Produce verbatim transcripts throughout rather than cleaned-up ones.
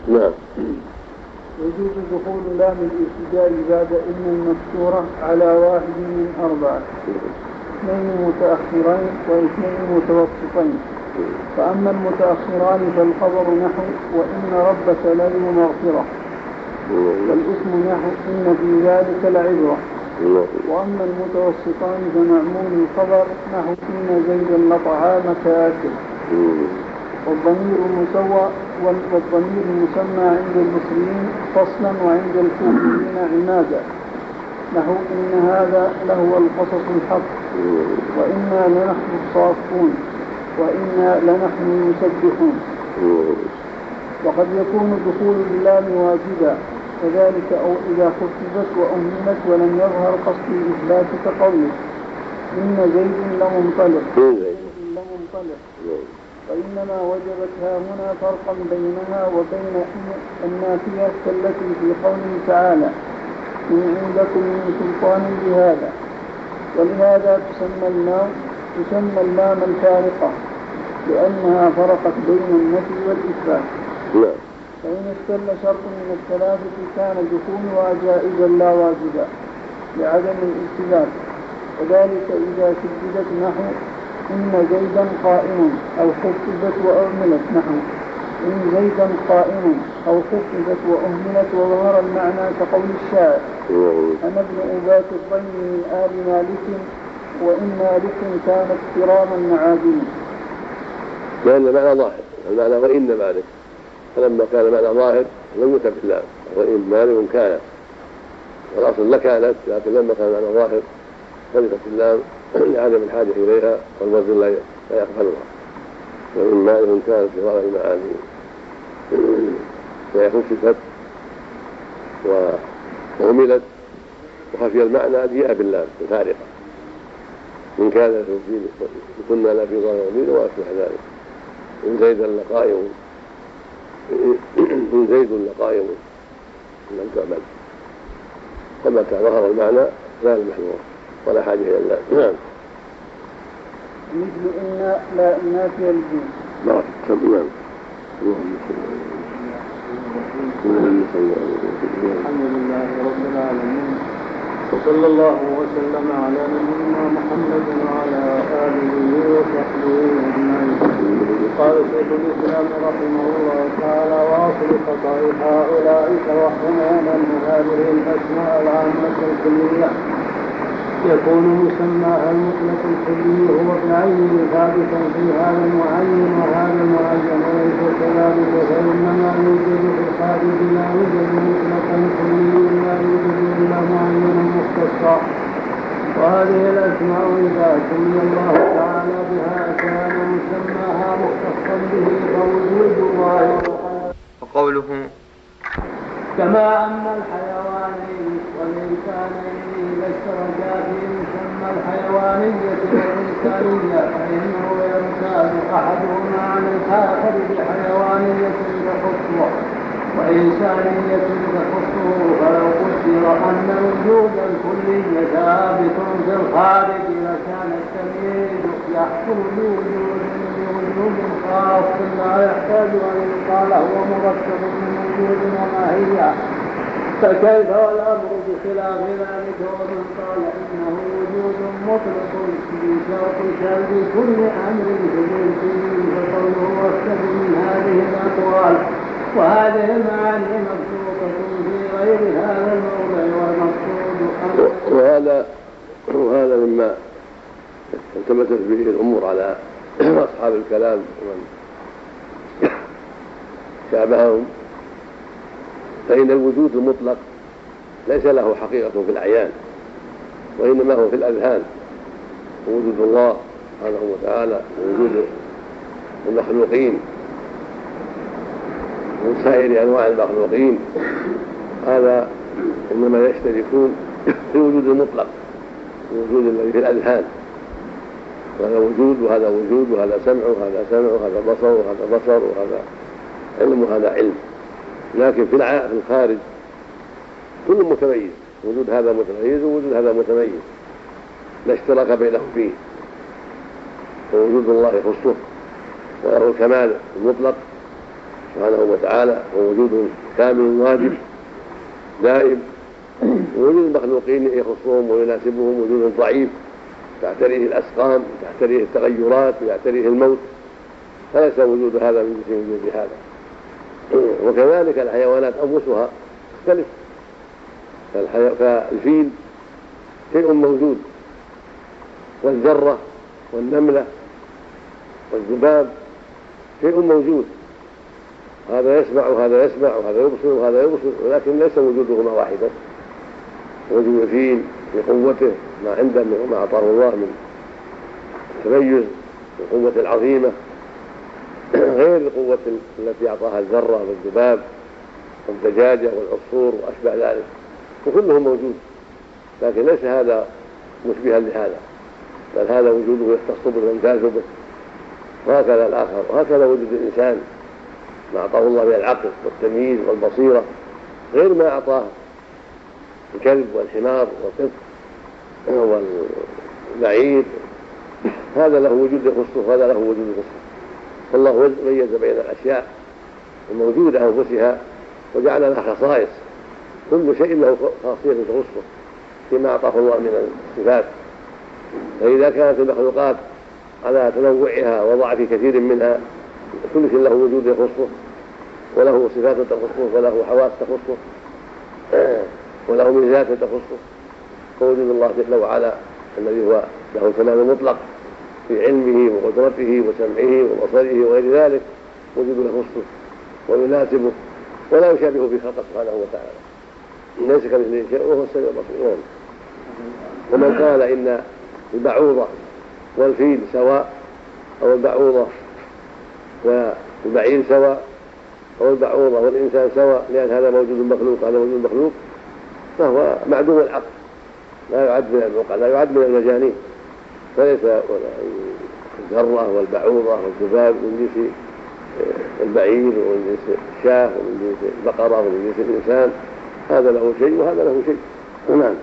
نعم. يجوز دخول لام الابتداء بعد إن المكسورة على واحد من أربعة، اثنين متأخرين واثنين متوسطين. فأما المتأخران فالخبر نحو وإن ربك لذو مغفرة، والاسم نحو إن في ذلك لعبرة. وأما المتوسطان فمعمول الخبر نحو إن زيدا لطعامك آكل. والضمير المسوى والضمير المسمى عند المصريين فصلا وعند الكوفيين عمادا، نحو إن هذا لهو القصص الحق، وإنا لنحن الصافون، وإنا لنحن المسبحون. وقد يكون دخول اللام واجبا وذلك أو إذا خففت وأهملت ولم يظهر قصد الإثبات كقوله إن زيد لمنطلق لمنطلق وإنما وجبت هنا فرقا بينها وبين النافية التي في قوله تعالى إن عندكم من سلطان بهذا. ولهذا تسمى اللام تسمى اللام الفارقة لأنها فرقت بين النفي والإثبات. فإن استل شرط من الثلاثة كان دخولها جائزا لا واجبا لعدم الالتزام، وذلك إذا شددت نحو إن زيدا قائم أو خففت وأهملت نحو إن زيدا قائم أو خففت وأهملت وظهر المعنى كقول الشاعر أنا ابن أبات الضيم من آل مالك وإن مالك كانت كراما معادن. لأن المعنى ظاهر، المعنى وإن مالك، فلما كان معنى ظاهر لم يكن بالله وإن مالك كانت، والأصل لكانت، لكن لما كان معنى ظاهر خلفت اللام لعدم الحاجة إليها والوزن لا يقبلها. وإن مالك كانت كراما معادن فهي خففت وأهملت وخفي المعنى جاء بالله الفارقة إن كان كنا لا في ضرر مبين وأصبح ذلك إن زيدا لقائم إن زيد لقائم لم تعمل فمتى ظهر المعنى لا المحذور ولا حاجة إلى الله. نعم. مثل إن لا نافية الجنس. نعم. تمام. الحمد لله رب العالمين وصلى الله وسلم على نبينا محمد وعلى آله وصحبه أجمعين. قال شيخ الإسلام رحمه الله تعالى وأصل خطأ هؤلاء توهمون هذه الأسماء العامة الكلية يكون مسماها المطلق الكلي هو بعينه ثابتا في هذا المعين وهذا المعين وليس كذلك، فإنما يوجد في الخارج لا يوجد مطلقا كلي لا يوجد إلا معينا مختصا. وهذه الأسماء إذا سمي الله تعالى بها كان مسماها مختصا به فوجود الله وقوله كما أن الحيوانين والإنسانين إذا اشتركا في مسمى الحيوانية والإنسانية فإنه يمتاز أحدهما عن الآخر بحيوانية تخصه وإنسانية تخصه. فلو قدر أن وجود الكلي ثابت في الخارج لكان التمييز يحصل بوجود بوجود خاص لا يحتاج أن يقال هو مركب من وجود وماهية. فكيف والأمر بخلاف ذلك ومن قال إنه وجود مطلق بشرط سلب كل أمر ثبوتي فقوله واكتب من هذه الأقوال وهذه المعاني مبسوطة في غير هذا الموضع والمقصود. وهذا وهذا مما التمست به الأمور على أصحاب الكلام ومن شابههم، فإن الوجود المطلق ليس له حقيقة في الأعيان وإنما هو في الأذهان. وجود الله سبحانه وتعالى ووجود المخلوقين من سائر أنواع المخلوقين هذا إنما يشتركون في الوجود المطلق، الوجود الذي في الأذهان، وهذا وجود وهذا وجود وهذا سمع وهذا سمع وهذا بصر وهذا بصر وهذا علم وهذا علم. لكن في الخارج كل متميز، وجود هذا متميز ووجود هذا متميز لا اشتراك بينهم فيه، ووجود الله يخصه وله الكمال المطلق سبحانه وتعالى، ووجود كامل واجب دائم. ووجود المخلوقين يخصهم ويناسبهم وجود ضعيف تعتريه الأسقام تعتريه التغيرات ويعتريه الموت، فليس وجود هذا من جنس وجود هذا. وكذلك الحيوانات أنفسها تختلف، فالفيل شيء موجود، والذرة والنملة والذباب شيء موجود، هذا يسمع وهذا يسمع وهذا يبصر وهذا يبصر، ولكن ليس وجودهما واحدا. وجود الفيل بقوته ما عنده ما أعطاه الله من تميز القوة العظيمة غير القوة التي أعطاها الذرة والذباب والدجاجة والعصفور وأشبه ذلك، وكله موجود، لكن ليس هذا مشبها لهذا، بل هذا وجوده يختص به ويمتاز به، وهكذا الآخر. وهكذا وجود الإنسان ما أعطاه الله من العقل والتمييز والبصيرة غير ما أعطاه الكلب والحمار والقط والبعير، هذا له وجود يخصه وهذا له وجود يخصه. فالله ميز بين الأشياء الموجودة أنفسها وجعل لها خصائص، كل شيء له خاصية تخصه فيما أعطاه الله من الصفات. فإذا كانت المخلوقات على تنوعها وضعف كثير منها، كل شيء له وجود يخصه وله صفات تخصه وله حواس تخصه وله ميزات تخصه. فوجود الله جل وعلا الذي هو له الكمال المطلق في علمه وقدرته وسمعه وبصره وغير ذلك وجود يخصه ويناسبه ولا يشابه في خلقه سبحانه وتعالى، ليس كمثله شيء وهو السميع البصير. ومن قال إن البعوضة والفيل سواء أو البعوضة والبعير سواء أو البعوضة والإنسان سواء لأن هذا موجود مخلوق هذا موجود مخلوق، فهو معدوم العقل، لا يعد من العقل، لا يعد من المجانين، فليس الذرة والبعوضة والذباب من جنس البعير ومن جنس الشاه ومن جنس البقرة ومن جنس الإنسان، هذا له شيء وهذا له شيء. نعم.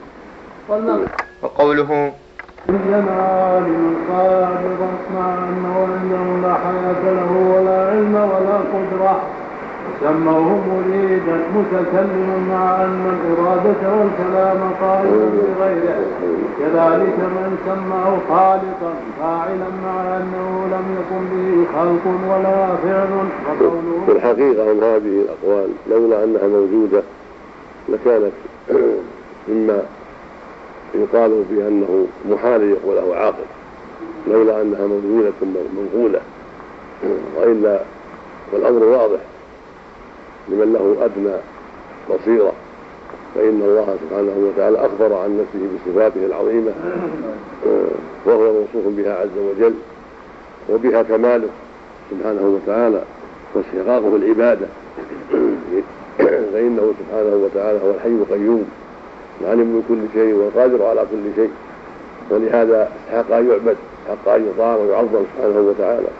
وقوله جمال القادر مع أنه عنده لا حياة له ولا علم ولا قدرة، سموه مريدا متكلما مع أن الإرادة والكلام قائم بغيره، كذلك من سماه خالقا فاعلا مع أنه لم يكن به خلق ولا فعل. في الحقيقة من هذه الأقوال لولا أنها موجودة لكانت مما يقال بأنه محال يقوله عاقل، لولا أنها موجودة منقولة، وإلا والأمر واضح لمن له أدنى بصيرة، فإن الله سبحانه وتعالى أخبر عن نفسه بصفاته العظيمة وهو موصوف بها عز وجل وبها كماله سبحانه وتعالى واستحقاقه العبادة، فإنه سبحانه وتعالى هو الحي القيوم العليم من كل شيء والقادر على كل شيء، ولهذا استحق أن يعبد، استحق أن يطاع ويعظم سبحانه وتعالى.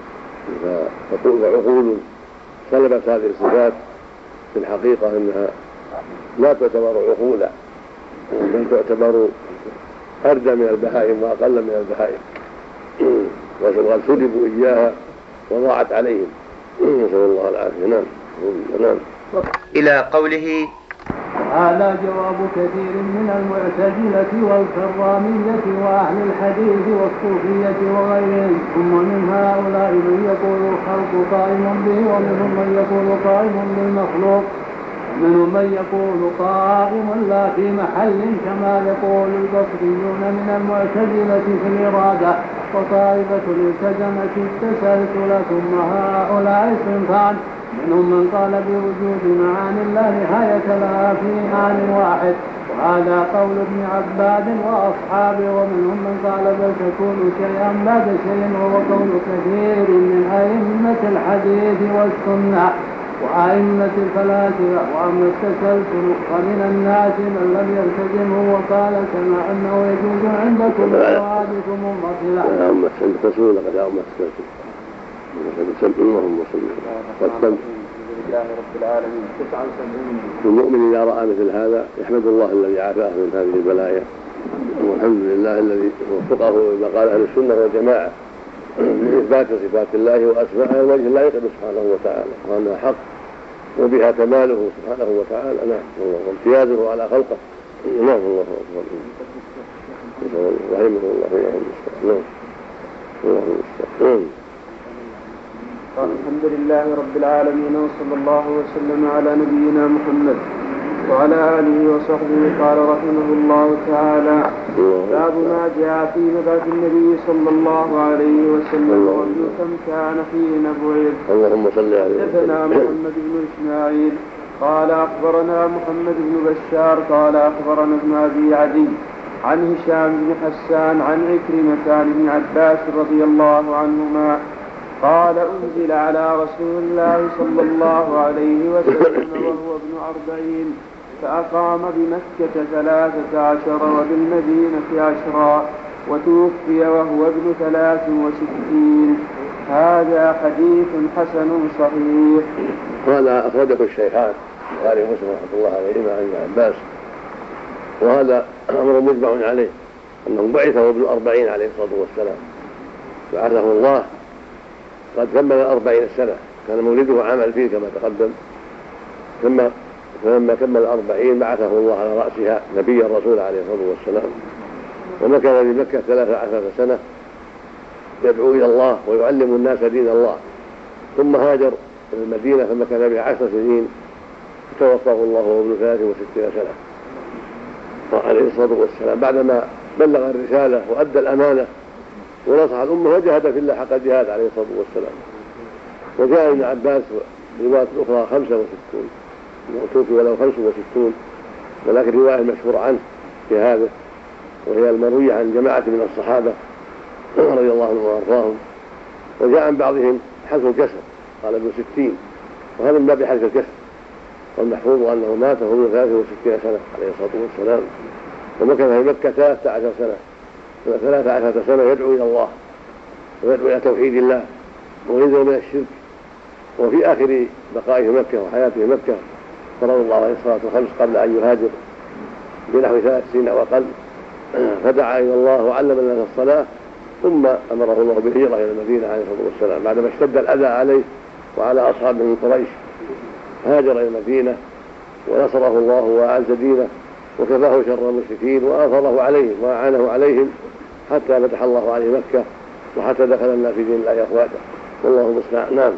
فعقول سلبت هذه الصفات في الحقيقة أنها لا تعتبر عقولا، بل تعتبر أردى من البهائم وأقل من البهائم، وقد سلبوا إياها وضاعت عليهم، نسأل الله العافية. نعم. نعم. إلى قوله هذا جواب كثير من المعتزلة والكرامية وأهل الحديث والصوفية وغيرهم. ثم من هؤلاء من يقول الخلق قائم به، ومنهم من يقول قائم بالمخلوق، ومنهم من يقول قائم لا في محل كما يقول البصريون من المعتزلة في الإرادة، وطائفة التزمت التسلسل. ثم هؤلاء صنفان، منهم من قال بوجود معاني لا نهاية لها في آن واحد، وهذا قول ابن عباد وأصحابه. ومنهم من قال بل تكون شيئا بعد شيء، وهو قول كثير من أئمة الحديث والسنة وأئمة الفلاسفة. وأما التسلسل فمن الناس من لم يلتزمه وقال كما أنه يجوز عندكم حوادث منفصلة. اللهم احسن التسلسل لقد اللهم التسلسل اللهم صل وسلم لله رب العالمين. تسعة وسبعين. المؤمن إذا رأى مثل هذا يحمد الله الذي عافاه من هذه البلايا، والحمد لله الذي وفقه لما قال أهل السنة والجماعة من إثبات صفات الله وأسمائه وجه لا يقبل سبحانه وتعالى، وأنها حق وبها كماله سبحانه وتعالى. نعم، وامتيازه على خلقه. نعم، الله أكبر. رحمه الله. نعم، الله المستعان. الحمد لله رب العالمين، وصلى الله وسلم على نبينا محمد وعلى آله وصحبه. قال رحمه الله تعالى: باب ما جاء في مبعث النبي صلى الله عليه وسلم وابن كم كان حين بعث. اللهم صل عليه. حدثنا محمد بن إسماعيل قال أخبرنا محمد بن بشار قال أخبرنا ابن أبي عدي عن هشام بن حسان عن عكرمة عن ابن عباس رضي الله عنهما قال: أنزل على رسول الله صلى الله عليه وسلم وهو ابن أربعين، فأقام بمكة ثلاثة عشر وبالمدينة عشرا، وتوفي وهو ابن ثلاث وستين. هذا حديث حسن صحيح. هذا أخرجه الشيخان البخاري ومسلم رحمه الله عليهما عن ابن عباس، وهذا أمر مجمع عليه أنه بعثه ابن أربعين عليه الصلاة والسلام، بعثه الله قد كمل أربعين سنة، كان مولده عام الفيل كما تقدم، ثم فلما كمل أربعين بعثه الله على رأسها نبي الرسول عليه الصلاة والسلام، ومكث بمكة ثلاث عشرة سنة يدعو إلى الله ويعلم الناس دين الله، ثم هاجر إلى المدينة فمكث بها عشر سنين، فتوفاه الله وهو ابن ثلاث وستين سنة عليه الصلاة والسلام، بعدما بلغ الرسالة وأدى الأمانة ونصح الأمة وجاهد في الله حق الجهاد عليه الصلاة والسلام. وجاء ابن عباس رواية أخرى خمسة وستون، توفي ولو خمسة وستون، ولكن رواية مشهور عنه في هذا، وهي المروية عن جماعة من الصحابة رضي الله عنهم وأرضاهم. وجاء عن بعضهم حذف الكسر، قال ابن ستين، وهذا من باب حذف الكسر، والمحفوظ أنه مات وهو ابن ثلاث وستين سنة عليه الصلاة والسلام، ومكث في مكة ثلاثة عشر سنة ثلاثة عشرة سنة يدعو إلى الله ويدعو إلى توحيد الله وينزل من الشرك. وفي آخر بقائه في مكة وحياته في مكة فرض الله عليه الصلاة والخمس قبل أن يهاجر بنحو ثلاث سنين أو أقل، فدعا إلى الله وعلم الناس الصلاة، ثم أمره الله بالهجرة إلى المدينة عليه الصلاة والسلام بعدما اشتد الأذى عليه وعلى أصحابه من قريش. هاجر إلى المدينة ونصره الله وأعز دينه وكفاه شر المشركين وآثره عليهم وأعانه عليهم حتى فتح الله عليه مكة وحتى دخل الناس في دين الله أفواجا، والله المستعان. نعم.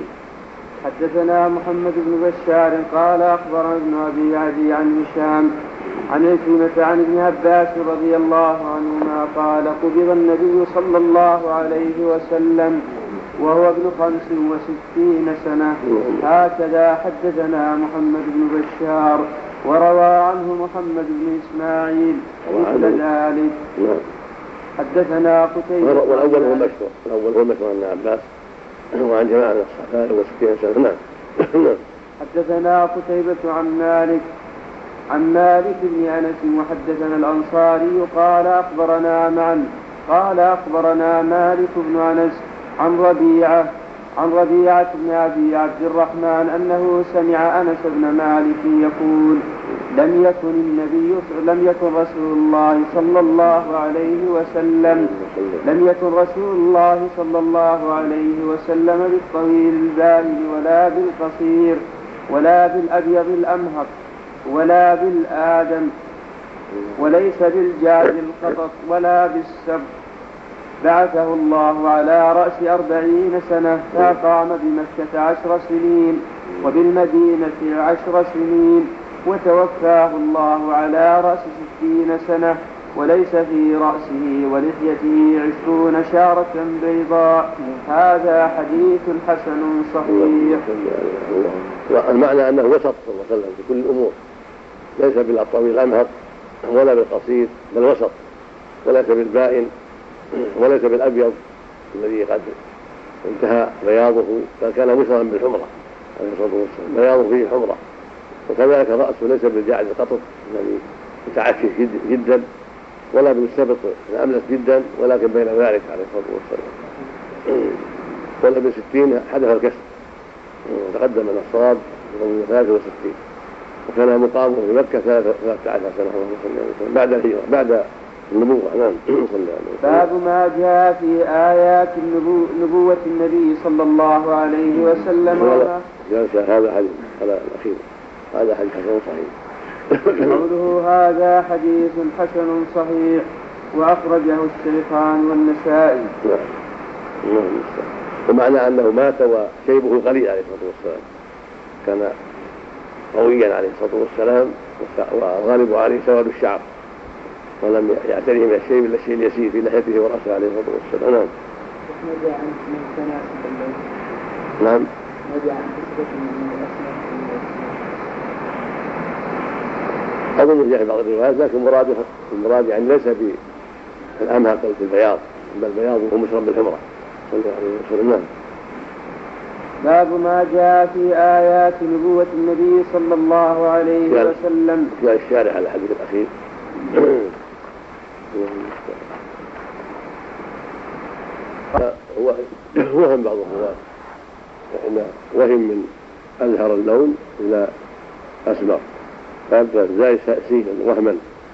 حدثنا محمد بن بشار قال أخبرنا ابن أبي عدي عن هشام عن عكرمة عن ابن عباس رضي الله عنهما قال: قبض النبي صلى الله عليه وسلم وهو ابن خمس وستين سنة. هكذا حدثنا محمد بن بشار، وروى عنه محمد بن إسماعيل مثل ذلك. حدثنا قتيبة. والأول هو مشهور، الأول هو مشهور عن عباس وعن جماعة من الصحابة وستين سنة. نعم. حدثنا قتيبة عن مالك عن مالك بن أنس وحدثنا الأنصاري قال أخبرنا معا قال أخبرنا مالك بن أنس عن ربيعة عن ربيعة بن أبي عبد الرحمن أنه سمع أنس بن مالك يقول: لم يكن النبي لم يكن رسول الله صلى الله عليه وسلم لم يكن رسول الله صلى الله عليه وسلم بالطويل البارد ولا بالقصير ولا بالأبيض الأمهر ولا بالآدم وليس بالجاد القطط ولا بالسب. بعثه الله على رأس أربعين سنة، فقام بمكة عشر سنين وبالمدينة عشر سنين، وتوفاه الله على رأس ستين سنة، وليس في رأسه ولحيته عشرون شارة بيضاء. هذا حديث حسن صحيح. المعنى أنه وسط صلى الله عليه وسلم في كل الأمور، ليس بالطويل الأمهر ولا بالقصير، بل وسط، وليس بالبائن وليس بالأبيض الذي قد انتهى بياضه، بل كان مشرا بالحمرة عليه الصلاة والسلام، بياضه فيه حمرة. وكذلك رأسه ليس بالجعد القطط الذي متعفف جدا، ولا بالسبط الأملس جدا، ولكن بين ذلك عليه الصلاة والسلام. ولا بالستين حدث الكسر، وتقدم من الصواب من ثلاثة وستين، وكان مقامه في مكة ثلاثة عشر سنة بعد الهجرة بعد النبوة. نعم. باب ما جاء في آيات النبو... نبوة النبي صلى الله عليه وسلم. هذا هذا حديث هذا الأخير هذا حديث حسن صحيح. قوله هذا حديث حسن صحيح وأخرجه الشيخان والنسائي. نعم. ومعنى أنه مات وشيبه قليل عليه الصلاة والسلام، كان قويا عليه الصلاة والسلام وغالب عليه سواد الشعر، ولم يعتريه من الشيب إلا الشيء اليسير في لحيته ورأسه عليه الصلاة والسلام. نعم. نعم. أظن جاء في بعض الروايات، لكن مراده المراد يعني ليس بالأمهق في البياض، بل البياض هو مشرب بالحمرة صلى الله عليه وسلم. نعم. باب ما جاء في آيات نبوة النبي صلى الله عليه وسلم. جاء الشارح على الحديث الأخير. وهم بعض الرواة فإن وهم من أزهر اللون إلى أسمر، فأبدأ زي سيلا وهما،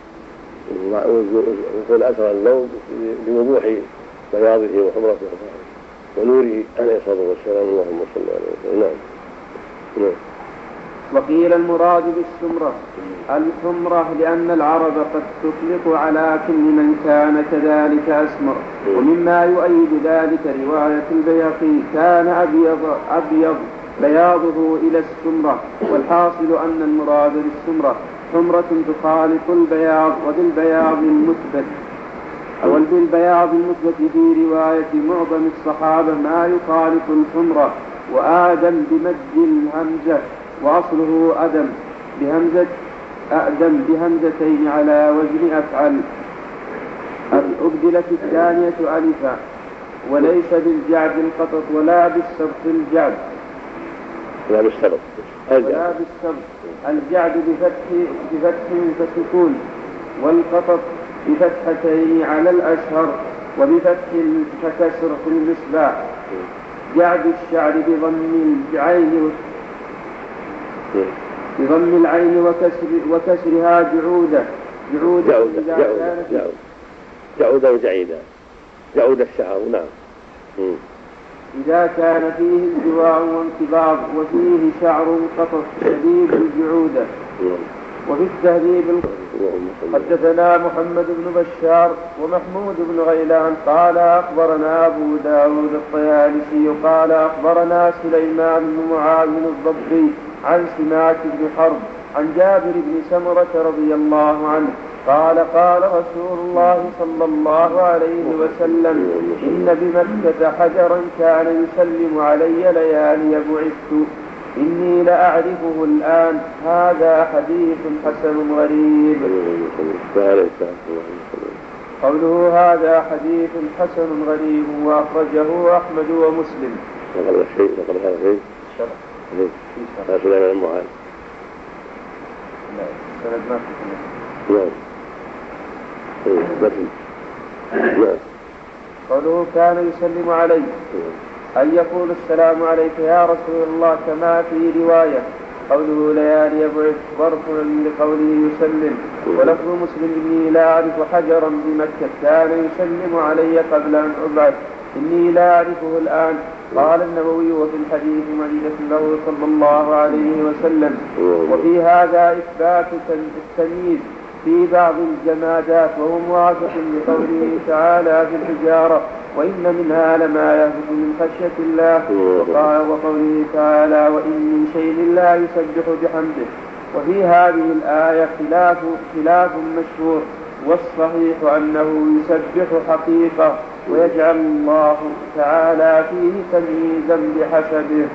ويقول أزهر اللون لوضوح بياضه وحمرته ونوره عليه الصلاة والسلام. اللهم صل عليه وسلم. نعم. نعم. وقيل المراد بالسمرة الحمرة لأن العرب قد تطلق على كل من كان كذلك أسمر. ومما يؤيد ذلك رواية البيهقي كان أبيض, أبيض بياضه إلى السمرة. والحاصل أن المراد بالسمرة حمرة تخالط البياض، وبالبياض المثبت أو بالبياض المثبت في رواية معظم الصحابة ما يخالط الحمرة. وآدم بمد الهمزة وأصله أدم بهمزة أأدم بهمزتين على وزن أفعل، أبدلت الثانية ألفا، وليس بالجعد القطط ولا بالسبط الجعد ولا بالسبط ولا بالسبط الجعد بفتح بفتح فسكون، والقطط بفتحتين على الأشهر وبفتح فكسر في المصباح. جعد الشعر بضم العين بضم العين وكسر وكسرها جعودة جعودة جعودة جعودة جعودة وجعيدة جعودة الشعر. نعم. إذا كان فيه الجواع وانقباض وفيه شعر قطط شديد الجعودة. وفي التهذيب حدثنا محمد بن بشار ومحمود بن غيلان قال أخبرنا أبو داود الطيالسي قال أخبرنا سليمان بن معاذ الضبي عن سماك بن حرب عن جابر بن سمرة رضي الله عنه قال قال رسول الله صلى الله عليه وسلم إن بمكة حجرا كان يسلم علي ليالي بعثت إني لأعرفه الآن. هذا حديث حسن غريب. قوله هذا حديث حسن غريب وأخرجه أحمد ومسلم. وقال الشيء وقال هذا شيء هذا سليمان المعاذ. سند ما نعم. قوله كان يسلم علي أن يقول السلام عليك يا رسول الله كما في رواية. قوله ليالي يبعث ظرف لقوله يسلم. ولفظ مسلم إني لا أعرف حجرا بمكة كان يسلم علي قبل أن أبعث إني لا أعرفه الآن. قال النووي وفي الحديث مدينة له صلى الله عليه وسلم. وفي هذا إثبات التمييز في بعض الجمادات وهو موافق لقوله تعالى في الحجارة وإن منها لما يهبط من خشية الله. وقال وقوله تعالى وإن من شيء لا يسبح بحمده. وفي هذه الآية خلاف خلاف مشهور، والصحيح أنه يسبح حقيقة ويجعل الله تعالى فيه تمييزا بحسبه.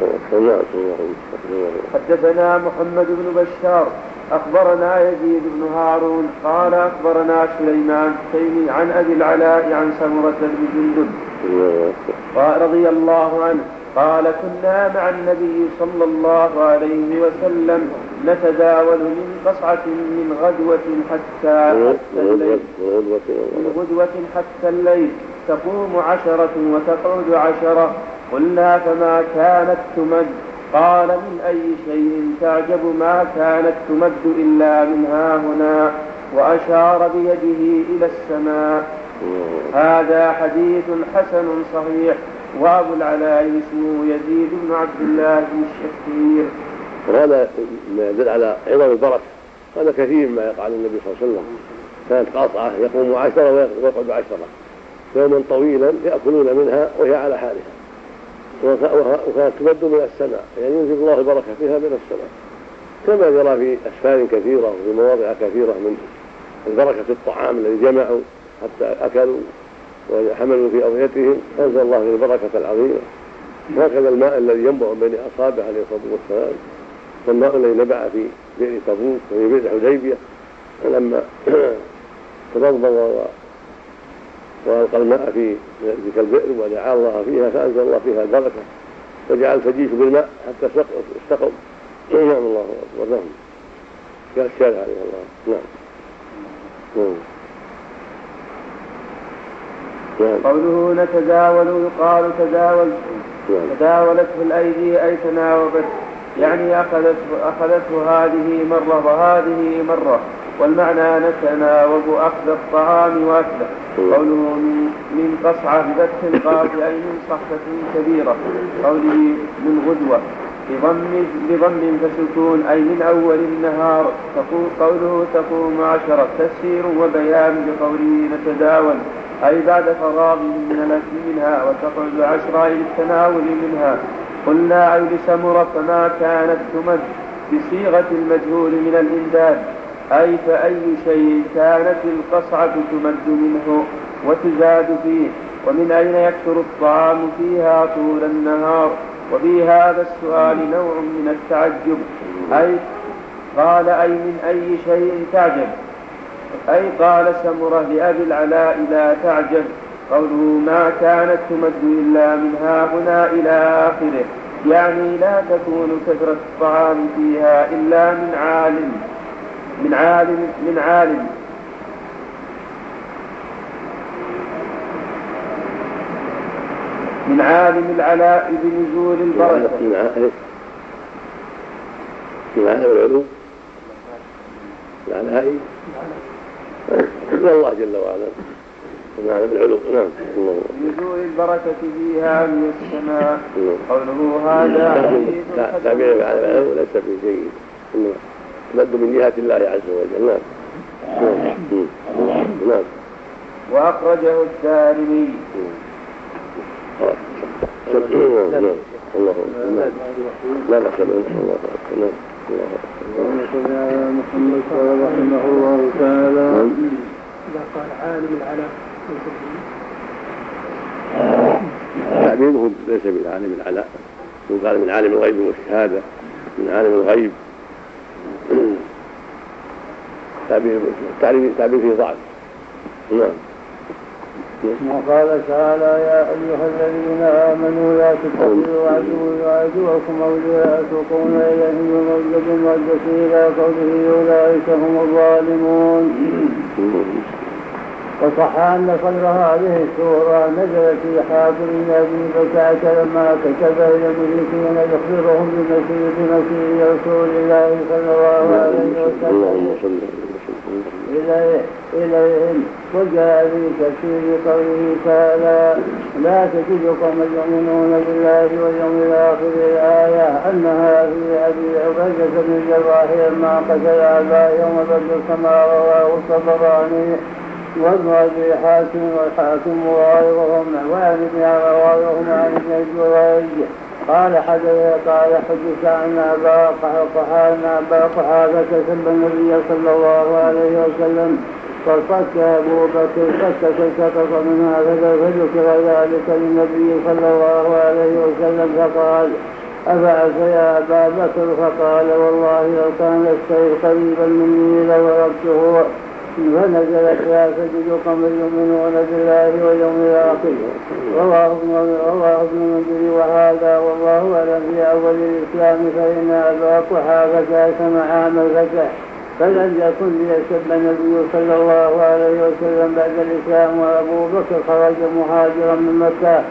حدثنا محمد بن بشار أخبرنا يزيد بن هارون قال أخبرنا سليمان التيمي عن أبي العلاء عن سمرة بن جندب رضي الله عنه قال كنا مع النبي صلى الله عليه وسلم نتداول من قصعة من غدوة حتى الليل من غدوة حتى الليل تقوم عشرة وتقعد عشرة. قلنا فما كانت تمد؟ قال من أي شيء تعجب؟ ما كانت تمد إلا من ها هنا. وأشار بيده إلى السماء. هذا حديث حسن صحيح. وأبو العلاء اسمه يزيد بن عبد الله بن الشخير. وهذا ما يدل على عظم البركة. هذا كثير ما يقع النبي صلى الله عليه وسلم، كانت قاطعة يقوم عشرة ويقعد عشرة يوما طويلا يأكلون منها وهي على حالها، وكانت تمد من السماء، يعني ينزل الله البركة فيها من السماء، كما جرى في أسفار كثيرة وفي مواضع كثيرة من البركة في الطعام الذي جمعوا حتى أكلوا وحملوا في أضيتهم، أنزل الله البركة العظيمة. وهكذا الماء الذي ينبع بين أصابع عليه الصلاة والسلام، والماء الذي نبع في بئر تبوك وفي بئر حديبية، لما تضمض وألقى الماء في تلك البئر ودعا الله فيها فأنزل الله فيها البركة وجعل الفجيج بالماء حتى استقوا. نعم الله أكبر. نعم كالشارع عليه الله. نعم. نعم. قوله نتداول يقال تداول تداولته الأيدي أي تناوبت، يعني أخذته, أخذته هذه مرة وهذه مرة، والمعنى نتناوب أخذ الطعام وأكله. قوله من, من قصعة بفتح القاف أي من صحفة كبيرة. قوله من غدوة بضم, بضم فسكون أي من أول النهار. قوله تقوم عشرة تفسير وبيان بقوله نتداول أي بعد فراغ من الأكل منها، وتقعد عشرة أي للتناول منها. قلنا أي لسمرة فما كانت تمد بصيغة المجهول من الإمداد، أي فأي شيء كانت القصعة تمد منه وتزاد فيه. ومن أين يكثر الطعام فيها طول النهار. وفي هذا السؤال نوع من التعجب، أي قال أي من أي شيء تعجب، أي قال سمرة لأبي العلاء لا تعجب. قوله ما كانت تمد إلا من ها هنا إلى آخره، يعني لا تكون كثرة الطعام فيها إلا من عالم من عالم من عالم من عالم العلاء بنزول البركة. من عالم من عالم العلوم العلاء الله جل وعلا من عالم العلوم. نعم. نزول البركة فيها من السماء. قوله هذا تعبير عن العلوم ليس في شيء، إنه تمد من جهة الله عز وجل. نعم. نعم. وأخرجه الدارمي. نعم. الله لا نحسب الله الله محمد رحمه الله تعالى. إذا قال عالم العلاء تعبيره ليس بالعالم العلاء، وقال من عالم الغيب والشهادة، من عالم الغيب. تعبير تعبير فيه ضعف. نعم. وقال تعالى يا أيها الذين آمنوا لا تتخذوا عدوي وعدوكم أولياء تلقون إليهم بالمودة إلى قوله أولئك هم الظالمون. وصح أن صدر هذه السورة نزلت في حاكم بن أبي بكرة لما كتب إلى المشركين يخبرهم بمسيح رسول الله صلى الله عليه وسلم إليهم. وجاء في تفسير قوله تعالى لا تجد قوما يؤمنون بالله واليوم الآخر الآية أنها في أبي عبيدة بن الجراح لما قتل أباه يوم بدر كما رواه الطبراني وابن أبي حاتم والحاكم وغيرهم وغيرهم عن ابن جريج قال حدث قال حدث عن أبا قحافة سب النبي صلى الله عليه وسلم فصك أبو بكر فسك سقط منها فذكر ذلك للنبي صلى الله عليه وسلم فقال أبعث يا أبا بكر فقال والله لو كان السيف قريبا مني لضربته. فنزلت لا تجد قوما يؤمنون بالله واليوم الآخر. رواه ابن المنذر وهذا والله أعلم في أول الإسلام فإن أبا قحافة سمع عام الفتح فلم يكن ليسب النبي صلى الله عليه وسلم بعد الإسلام، وأبو بكر خرج مهاجرا من مكة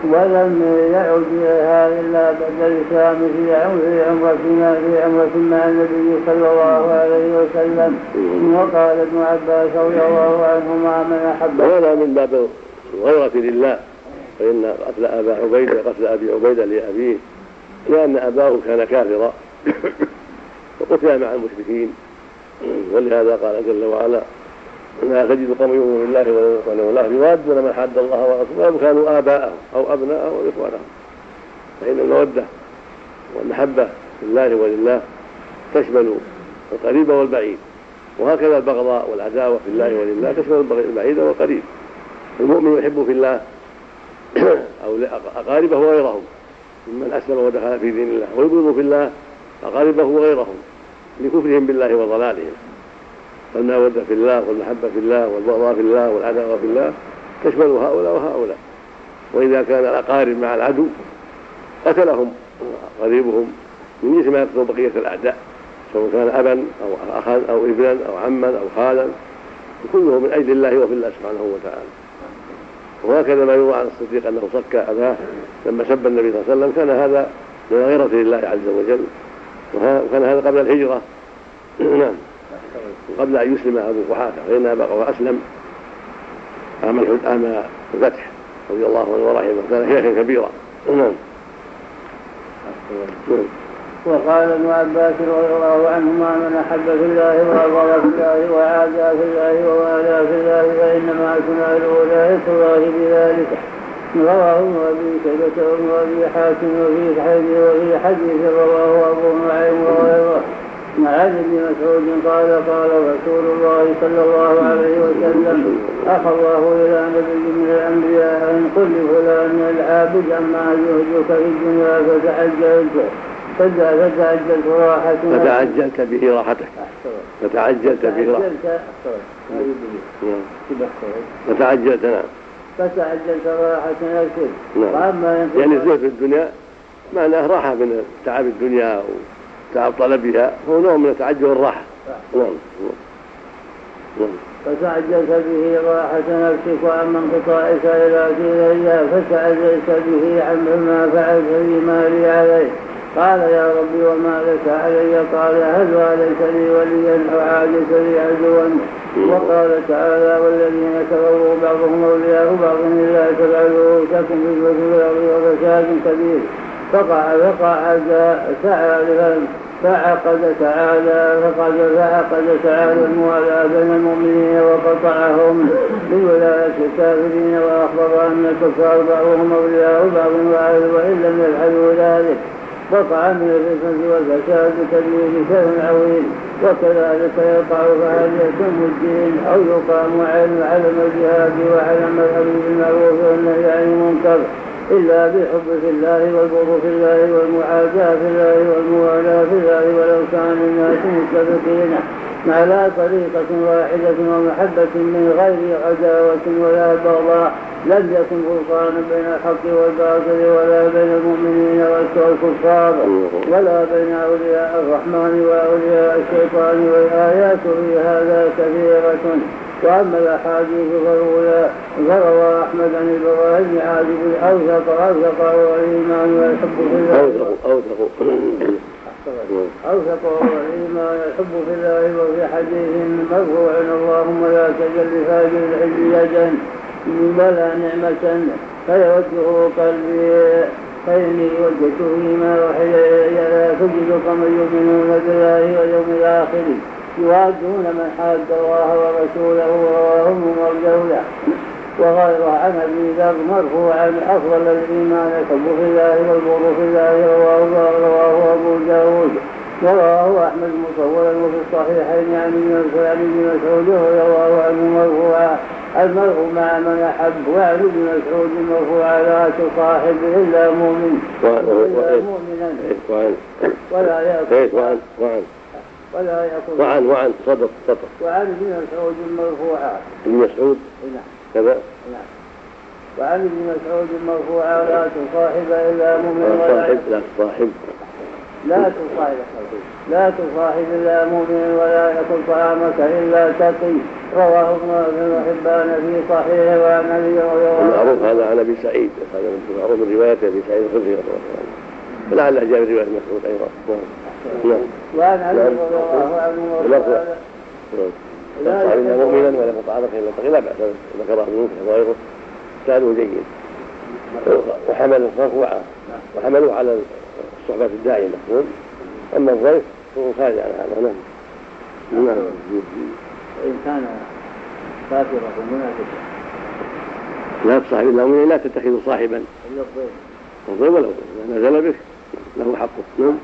ولم يعد إليها إلا بعد الإسلام في عمرتنا في عمرة مع النبي صلى الله عليه وسلم. وقال ابن عباس رضي الله عنهما من أحب. وهذا من باب الغيرة لله، فإن قتل أبا عبيدة قتل أبي عبيدة لأبيه لأن أباه كان كافرا وقتل مع المشركين، ولهذا قال جل وعلا لا تجد قوم يؤمنون بالله ولا يوادون من حاد الله ورسوله كانوا آباءهم أو أبناءهم أو إخوانهم. فإن المودة والمحبة في الله ولله تشمل القريب والبعيد، وهكذا البغضاء والعداوة في الله ولله تشمل البعيد والقريب. المؤمن يحب في الله أو أقاربه وغيرهم ممن أسلم ودخل في دين الله، ويبغض في الله أقاربه وغيرهم لكفرهم بالله وضلالهم. فالمودة في الله والمحبة في الله والبغضاء في الله والعداوة في الله تشمل هؤلاء وهؤلاء. وإذا كان الأقارب مع العدو قتلهم قريبهم من جنس ما يقتل بقية الأعداء، سواء كان أبا أو أخا أو ابنا أو عما أو خالا، كله من أجل الله وفي الله سبحانه وتعالى. وهكذا ما يروى عن الصديق أنه صك أباه لما سب النبي صلى الله عليه وسلم، كان هذا من غيرة لله عز وجل، وكان هذا قبل الهجرة نعم قبل أن يسلم أبو قحافة، فإن أبا قحافة أسلم عام الفتح رضي الله عنه ورحمه، كان شيخا كبيرا. نعم. وقال ابن عباس رضي الله عنهما من أحب في الله وأبغض في الله وعادى في الله ووالى في الله فإنما تنال ولاية الله بذلك. رواه أبي شيبة وأبي حاتم وفي حديث وفي حديث رواه أبو نعيم وغيره عن ابن مسعود قال قال رسول الله صلى الله عليه وسلم أخى الله إلى نبي من الأنبياء أن قل لفلان العابد عما يهجك في الدنيا فتعجلت فتعجلت راحتك فتعجلت به راحتك فتعجلت به راحتك فتعجلت نعم فتعجلت راحة نفسك. نعم. يعني الزهد في الدنيا معناه راحة من تعب الدنيا وتعب طلبها، هو نوع من تعجل الراحة. نعم. فتعجلت به راحة نفسك وعن انقطاعك إلى إليها فتعجلت به عن ما فعلت بما لي عليه. قال يا ربي وما لك علي؟ قال هل ليس لي وليا أو عادت لي عدوا؟ وقال تعالى والذين كفروا بعضهم أولياء بعض إلا تفعلوا تكن في الأرض وفساد كبير. فقع فقع تعالى فعقد تعالى فقد فعقد تعالى الموالاة بين المؤمنين وقطعهم بولاية الكافرين، وأخبر أن الكفار بعضهم أولياء بعض وإن لم يفعلوا ذلك وقع من الفتنة والفساد كبير شيء عظيم. وكذلك يقع فهل يتم الدين أو يقام علم الجهاد وعلم الأمر بالمعروف والنهي عن المنكر إلا بالحب في الله والبغض في الله والمعاداة في الله والموالاة في الله، ولو كان الناس متفقين على طريقة واحدة ومحبة من غير عداوة ولا بغضاء لم يكن فرقان بين الحق والباطل ولا بين المؤمنين والكفار ولا بين أولياء الرحمن وأولياء الشيطان، والآيات في هذا كثيرة. وأما الأحاديث فروى أحمد عن البراء بن عازب أوثق أوثق والإيمان والحب في الله أوثق والإيمان والحب في الله. وفي حديث مرفوع اللهم لا تجل لفاجر الحج يدا ولا نعمة فيوجه قلبي فإني وجدت فيما وحي لا تجد قوم يؤمنون بالله واليوم الآخر يوادون من حاد الله ورسوله وهم مرجوله. وغيره عن ابي ذر مرفوعا افضل الايمان الحب في الله والبغض في الله. رواه ابو داود ورواه احمد مصولا وفي الصحيحين عن ابن مسعود رواه عنه مرفوعا المرء مع من احب. وعن ابن مسعود مرفوعا لا تصاحب الا مؤمن الا مؤمنا ولا يأكل ولا يكون وعن وعن صدق صدق وعن ابن مسعود مرفوعا ابن مسعود كذا نعم. وعن ابن مسعود مرفوعا لا تصاحب الا مؤمن ولا صاحب لا تصاحب لا تصاحب لا تصاحب إلا مؤمن ولا يأكل طعامك إلا تقي. رواه ابن حبان في صحيحه. وعن أبي هريرة المعروف هذا عن أبي سعيد، هذا معروف من رواية أبي سعيد الخدري رضي الله عنه، فلعل جاء من رواية مسعود أيضا. نعم. وعن أبي رضي الله عنه لا تصاحب إلا مؤمنا ولا يأكل طعامك إلا تقي، لا بأس، ذكره ابن مسعود وغيره كانوا جيد وحملوا مرفوعا وحملوا على الصحبة الدائمة. أما الضيف فهو خارج عن هذا. نعم. نعم. وإن كان كافرا ومنافقا لا تصاحب إلا مؤمنا، لا تتخذوا صاحبا إلا الضيف الضيف ولا الضيف نزل بك له حقه. نعم.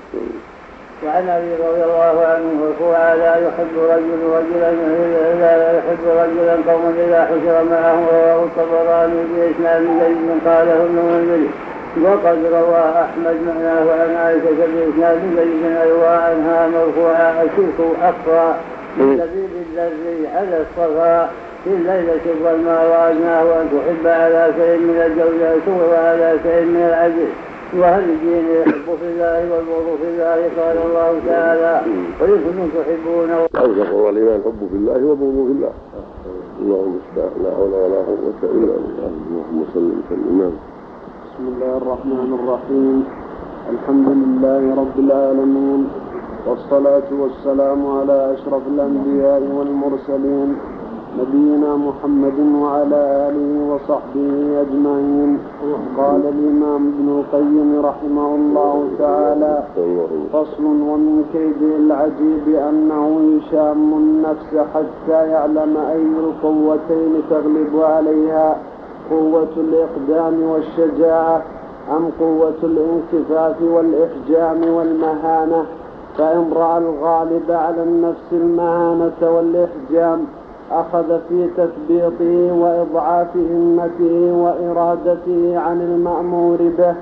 وعن أبي رضي الله عنه مرفوعا لا يحب رجل رجلا إلا يحب رجلا قوما إذا حشر معه. رواه الطبراني بإسناد جيد قاله ابن المنذر. وقد روى أحمد معناه عن عائشة بإسناد جيد أيضا عنها مرفوعا الشرك أخفى من لبيب الذري على الصفا في الليلة الظلماء. وأجناه أن تحب على شيء من الزوجات وعلى شيء من العجل. وهل الدين يحب في الله والبغض في الله؟ قال الله تعالى قل كنتم تحبون. أوثق والإيمان حب في الله وبغض في الله. اللهم استعان لا حول ولا قوة إلا بالله. اللهم صل وسلم. بسم الله الرحمن الرحيم. الحمد لله رب العالمين، والصلاة والسلام على أشرف الأنبياء والمرسلين نبينا محمد وعلى آله وصحبه أجمعين. قال الإمام ابن القيم رحمه الله تعالى: فصل. ومن كيده العجيب أنه يشام النفس حتى يعلم أي القوتين تغلب عليها، قوة الإقدام والشجاعة أم قوة الانكفاف والإحجام والمهانة. فإن رأى الغالب على النفس المهانة والإحجام أخذ في تثبيطه وإضعاف همته وإرادته عن المأمور به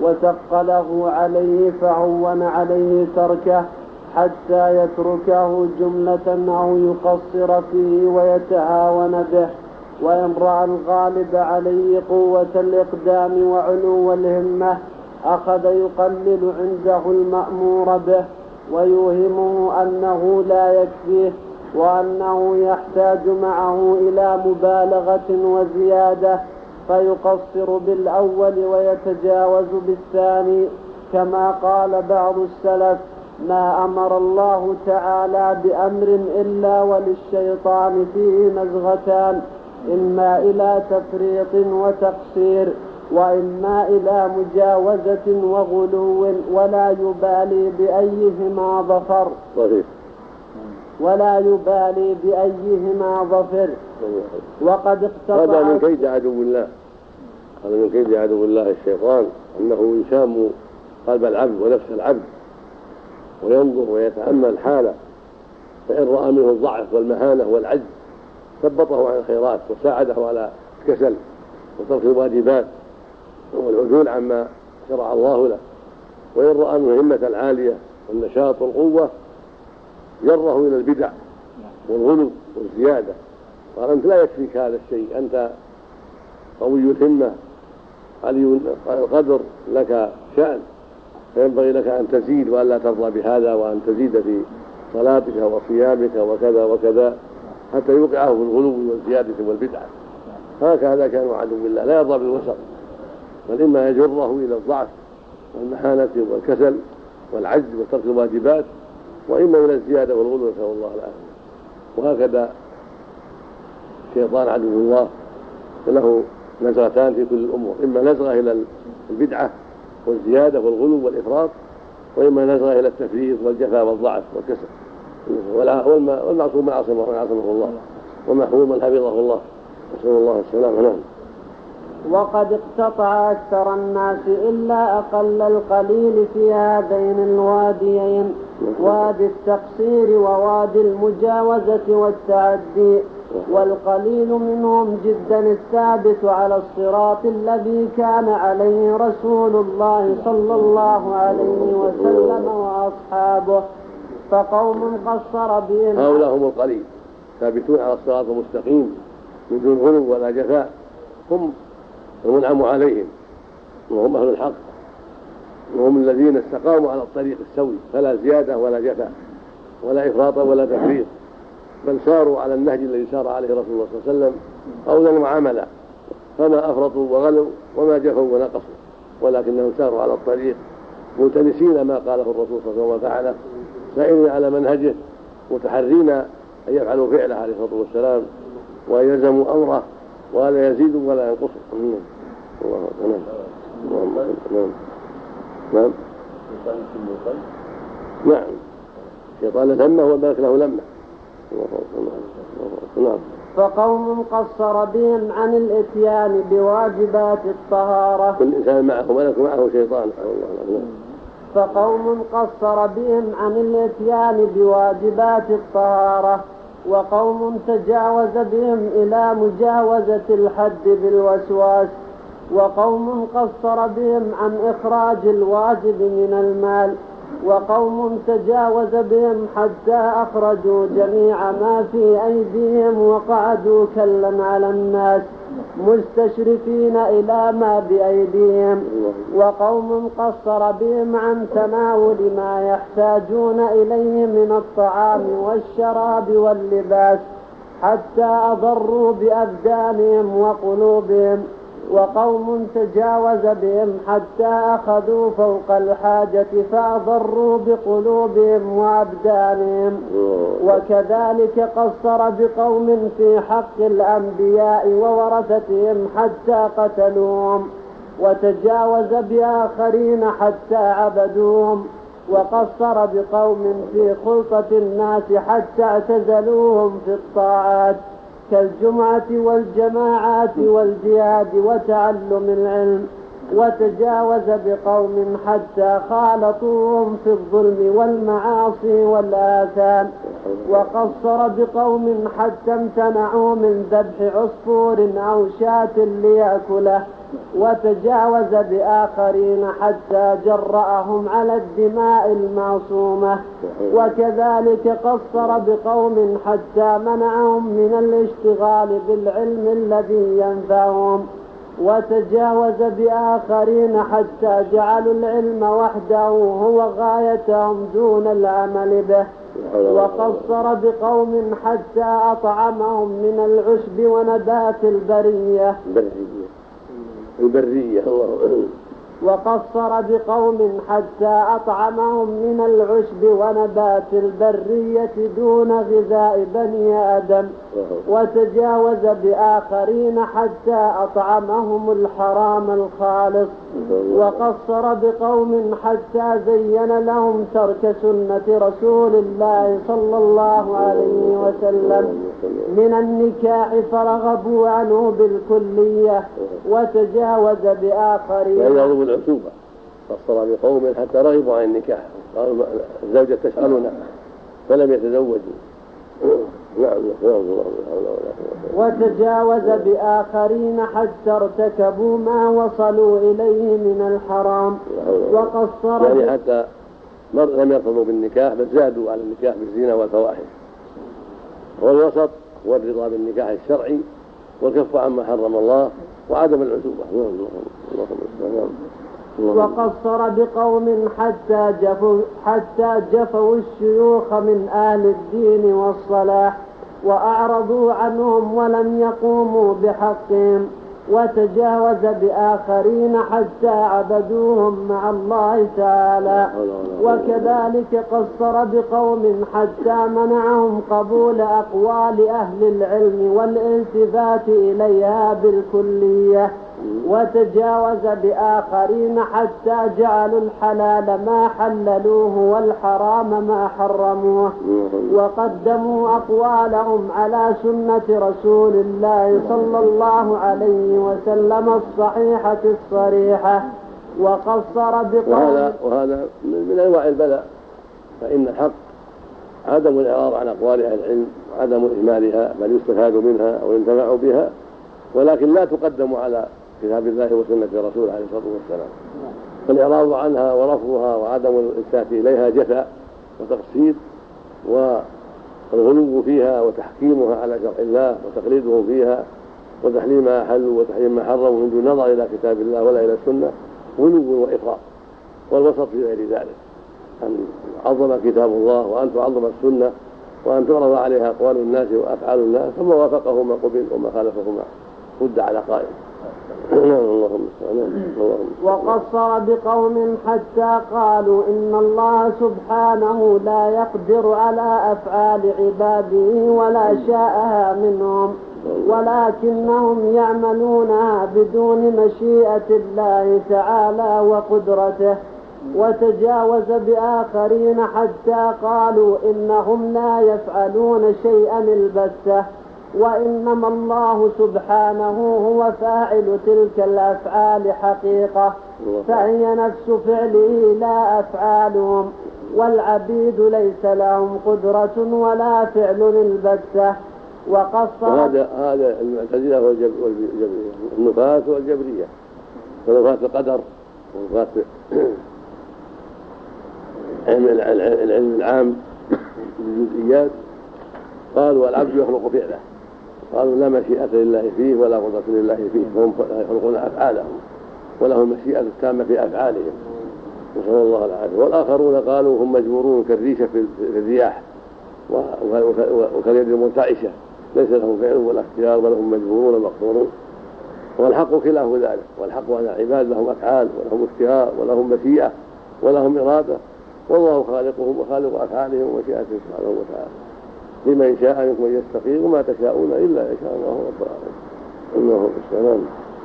وثقله عليه فهون عليه تركه حتى يتركه جملة أو يقصر فيه ويتهاون به. وإن رأى الغالب عليه قوة الإقدام وعلو الهمة أخذ يقلل عنده المأمور به ويوهمه أنه لا يكفيه وأنه يحتاج معه إلى مبالغة وزيادة فيقصر بالأول ويتجاوز بالثاني. كما قال بعض السلف: ما أمر الله تعالى بأمر إلا وللشيطان فيه نزغتان، إما إلى تفريط وتقصير وإما إلى مجاوزة وغلو ولا يبالي بأيهما ظفر ولا يبالي بأيهما ظفر. وقد اقتطع هذا من كيد عدو الله، هذا من كيد عدو الله الشيطان، أنه يشام قلب العبد ونفس العبد وينظر ويتأمل حاله، فإن رأى منه الضعف والمهانة والعجز ثبطه عن الخيرات وساعده على الكسل وترك الواجبات والعدول عما شرع الله له. وإن رأى منه همة العالية والنشاط والقوة جره إلى البدع والغلو والزيادة. قال: أنت لا يكفيك هذا الشيء، أنت قوي الهمة علي القدر، لك شأن، فينبغي لك أن تزيد وألا ترضى بهذا، وأن تزيد في صلاتك وصيامك وكذا وكذا حتى يوقعه في الغلو والزيادة والبدعة. هكذا كان عدو الله، لا يرضى بالوسط، بل إما يجره إلى الضعف والمهانة والكسل والعجز وترك الواجبات، وإما إلى الزيادة والغلو، نسأل الله العافية. وهكذا الشيطان عدو الله له نزغتان في كل الأمور، إما نزغة إلى البدعة والزيادة والغلو والإفراط، وإما نزغة إلى التفريط والجفا والضعف والكسل. والمعصوم من عصمه الله ومحموم من حفظه الله، نسأل الله السلامة. نعم. وقد اقتطع أكثر الناس إلا أقل القليل في هذين الواديين، وادي التقصير ووادي المجاوزة والتعدي. والقليل منهم جدا الثابت على الصراط الذي كان عليه رسول الله صلى الله عليه وسلم وأصحابه، فقوم قصر بهم. هؤلاء هم القليل ثابتون على الصراط المستقيم من دون غلو ولا جفاء، هم المنعم عليهم وهم أهل الحق. وهم الذين استقاموا على الطريق السوي، فلا زيادة ولا جفاء ولا إفراط ولا تفريط، بل ساروا على النهج الذي سار عليه رسول الله صلى الله عليه وسلم قولا وعملا، فما أفرطوا وغلوا وما جفوا ونقصوا، ولكنهم ساروا على الطريق ملتمسين ما قاله الرسول صلى الله عليه وسلم وفعله، سائرين على منهجه، متحرين أن يفعلوا فعله عليه الصلاة والسلام وأن يلزموا أمره ولا يزيدوا ولا ينقصوا. الله نعم نعم نعم نعم شيطان لمه والملك له لمه. نعم. فقوم قصر بهم عن الاتيان بواجبات الطهارة. كل إنسان معه ملك معه شيطان. فقوم قصر بهم عن الاتيان بواجبات الطهارة، وقوم تجاوز بهم إلى مجاوزة الحد بالوسواس، وقوم قصر بهم عن إخراج الواجب من المال، وقوم تجاوز بهم حتى أخرجوا جميع ما في أيديهم وقعدوا كلا على الناس مستشرفين إلى ما بأيديهم، وقوم قصر بهم عن تناول ما يحتاجون إليه من الطعام والشراب واللباس حتى أضروا بأبدانهم وقلوبهم، وقوم تجاوز بهم حتى أخذوا فوق الحاجة فأضروا بقلوبهم وأبدانهم. وكذلك قصر بقوم في حق الأنبياء وورثتهم حتى قتلوهم، وتجاوز بآخرين حتى عبدوهم، وقصر بقوم في خلطة الناس حتى اعتزلوهم في الطاعات كالجمعة والجماعات والجهاد وتعلم العلم، وتجاوز بقوم حتى خالطوهم في الظلم والمعاصي والآثام، وقصر بقوم حتى امتنعوا من ذبح عصفور أو شاة ليأكله، وتجاوز بآخرين حتى جرأهم على الدماء المعصومة، وكذلك قصر بقوم حتى منعهم من الاشتغال بالعلم الذي ينفعهم، وتجاوز بآخرين حتى جعلوا العلم وحده هو غايتهم دون العمل به، وقصر بقوم حتى أطعمهم من العشب ونبات البرية البرية الله. وقصر بقوم حتى أطعمهم من العشب ونبات البرية دون غذاء بني آدم، وتجاوز بآخرين حتى أطعمهم الحرام الخالص، وقصر بقوم حتى زين لهم ترك سنة رسول الله صلى الله عليه وسلم من النكاح فرغبوا عنه بالكلية، وتجاوز بآخرين العصوبة. قصر بقوم حتى رغبوا عن النكاح، قالوا الزوجة تسألنا فلم يتزوجوا. نعم. وتجاوز بآخرين حتى ارتكبوا ما وصلوا إليه من الحرام، وقصر يعني حتى لم يرتضوا بالنكاح بل زادوا على النكاح بالزنا والفواحش. والوسط هو الرضا بالنكاح الشرعي والكف عما حرم الله وعدم العزوبة. وقصر بقوم حتى جفوا, حتى جفوا الشيوخ من أهل الدين والصلاح وأعرضوا عنهم ولم يقوموا بحقهم، وتجاوز بآخرين حتى عبدوهم مع الله تعالى. وكذلك قصر بقوم حتى منعهم قبول أقوال أهل العلم والالتفات إليها بالكلية، وتجاوز بآخرين حتى جعلوا الحلال ما حللوه والحرام ما حرموه، وقدموا أقوالهم على سنة رسول الله صلى الله عليه وسلم الصحيحة الصريحة. وقصر بقوم وهذا, وهذا من أنواع البلاء، فإن الحق عدم الإعراض عن أقوال أهل العلم وعدم إهمالها بل يستفاد منها أو ينتفع بها، ولكن لا تقدم على كتاب الله وسنة رسوله عليه الصلاة والسلام. فالإعراض عنها ورفضها وعدم الإلتفات إليها جفاء وتقصير، والغلو فيها وتحكيمها على شرع الله وتقليدهم فيها وتحليل ما أحلوا وتحريم ما حرموا من دون نظر إلى كتاب الله ولا إلى السنة غلو وإفراط. والوسط في غير ذلك، أن عظم كتاب الله وأن تعظم السنة وأن تعرض عليها أقوال الناس وأفعال الناس، فما وافقهما قبل وما خالفهما رد على قائل. اللهم وقصر بقوم حتى قالوا إن الله سبحانه لا يقدر على أفعال عباده ولا شاءها منهم، ولكنهم يعملونها بدون مشيئة الله تعالى وقدرته. وتجاوز بآخرين حتى قالوا إنهم لا يفعلون شيئا البتة، وإنما الله سبحانه هو فاعل تلك الأفعال حقيقة، فهي نفس فعله لا أفعالهم، والعبيد ليس لهم قدرة ولا فعل البتة. وقصر هذا هذا المعتزلة والجبرية، النفاة والجبرية، ونفاة القدر ونفاة العلم العام بالجزئيات، قالوا العبد يخلق فعله، قالوا لا مشيئة لله فيه ولا قدرة لله فيه، فهم يخلقون أفعالهم ولهم مشيئة التامة في أفعالهم، نسأل الله العافية. والآخرون قالوا هم مجبورون كالريشة في الرياح وكاليد المرتعشة، ليس لهم فعل ولا اختيار بل هم مجبورون مقصورون. والحق خلاف ذلك، والحق أن العباد لهم أفعال ولهم اختيار ولهم مشيئة ولهم إرادة، والله خالقهم وخالق أفعالهم ومشيئتهم سبحانه وتعالى. لمن شاء منكم أن يستقيم وما تشاءون إلا إن شاء الله رب العالمين. إنه السلام.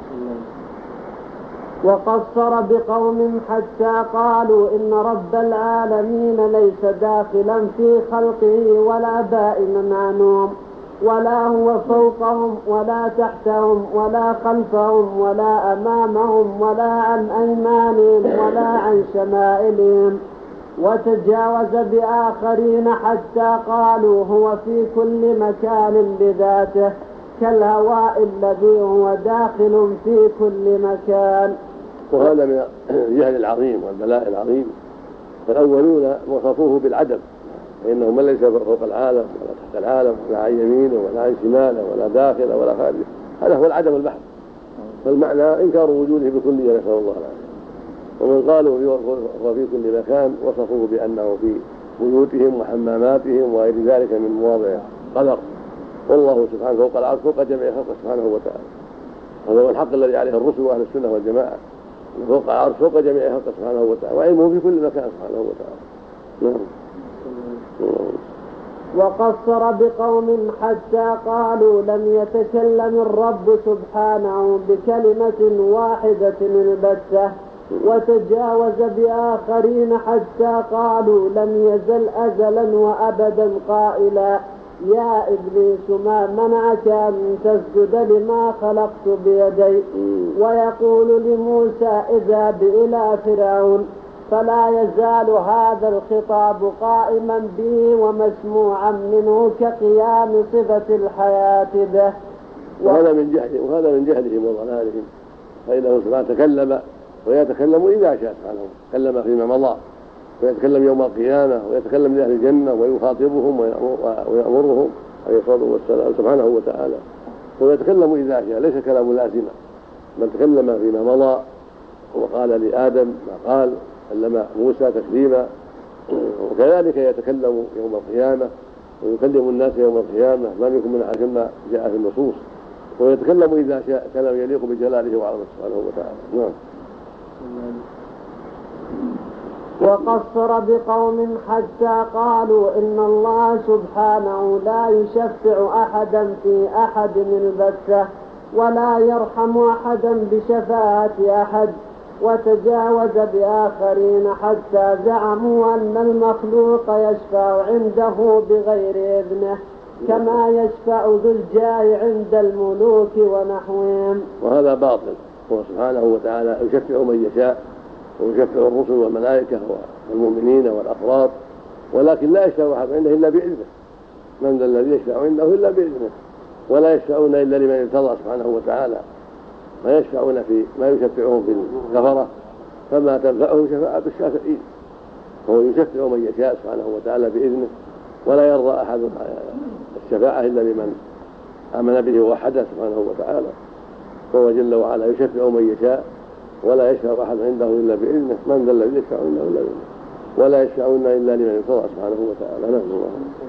وقصر بقوم حتى قالوا إن رب العالمين ليس داخلا في خلقه ولا بائنا عنهم، ولا هو فوقهم ولا تحتهم ولا خلفهم ولا أمامهم ولا عن أيمانهم ولا عن شمائلهم. وتجاوز بآخرين حتى قالوا هو في كل مكان بذاته كالهواء الذي هو داخل في كل مكان. وهذا من الجهل العظيم والبلاء العظيم. فالأولون وصفوه بالعدم، فإنه من ليس فوق العالم ولا تحت العالم ولا عن يمينه ولا عن شماله ولا داخله ولا خارجه، هذا هو العدم البحث، فالمعنى إنكار وجوده بكلية، نسأل الله العافية. ومن قالوا هو في كل مكان وصفوه بأنه في بيوتهم وحماماتهم وغير ذلك من مواضع قدر، والله سبحانه فوق العرش فوق جميع خلقه سبحانه وتعالى. هذا هو الحق الذي عليه الرسل وأهل السنة والجماعة، فوق العرش فوق جميع خلقه سبحانه وتعالى، وعلمه في كل مكان سبحانه وتعالى. نعم. وقصر بقوم حتى قالوا لم يتكلم الرب سبحانه بكلمة واحدة البتة. وتجاوز بآخرين حتى قالوا لم يزل أزلا وأبدا قائلا يا إبليس ما منعك أن تسجد لما خلقت بيدي. ويقول لموسى اذهب إلى فرعون، فلا يزال هذا الخطاب قائما به ومسموعا منه كقيام صفة الحياة به. وهذا من جهلهم وهذا من جهلهم وضلالهم، فإنه سبحانه تكلم ويتكلم إذا شاء سبحانه، تكلم فيما مضى ويتكلم يوم القيامة ويتكلم لأهل الجنة ويخاطبهم ويأمرهم عليه الصلاة والسلام سبحانه وتعالى، ويتكلم إذا شاء، ليس كلام لازما، بل تكلم فيما مضى وقال لآدم ما قال، كلم موسى تكليما، وكذلك يتكلم يوم القيامة ويكلم الناس يوم القيامة ما منكم من أحد كما جاء في النصوص، ويتكلم إذا شاء كلام يليق بجلاله وعظمته سبحانه وتعالى. نعم. وقصر بقوم حتى قالوا إن الله سبحانه لا يشفع أحدا في أحد البتة ولا يرحم أحدا بشفاعة أحد. وتجاوز بآخرين حتى زعموا أن المخلوق يشفع عنده بغير إذنه كما يشفع ذو الجاه عند الملوك ونحوهم. وهذا باطل، هو سبحانه وتعالى يشفع من يشاء ويشفع الرسل والملائكة والمؤمنين والأفراد، ولكن لا يشفع أحد عنده إلا بإذنه. من ذا الذي يشفع عنده إلا بإذنه، ولا يشفعون إلا لمن ارتضى سبحانه وتعالى، ويشفعون في ما يشفعهم في الكفرة فما تنفعهم شفاعة الشافعين، فهو يشفع من يشاء سبحانه وتعالى بإذنه، ولا يرضى أحد الشفاعة إلا لمن آمن به ووحده سبحانه وتعالى، فهو جل وعلا يشفع من يشاء ولا يشفع أحد عنده إلا بإذنه، من ذا الذي يشفع عنده إلا بإذنه، ولا يشفعون إلا لمن ارتضى سبحانه وتعالى. نعم. الله.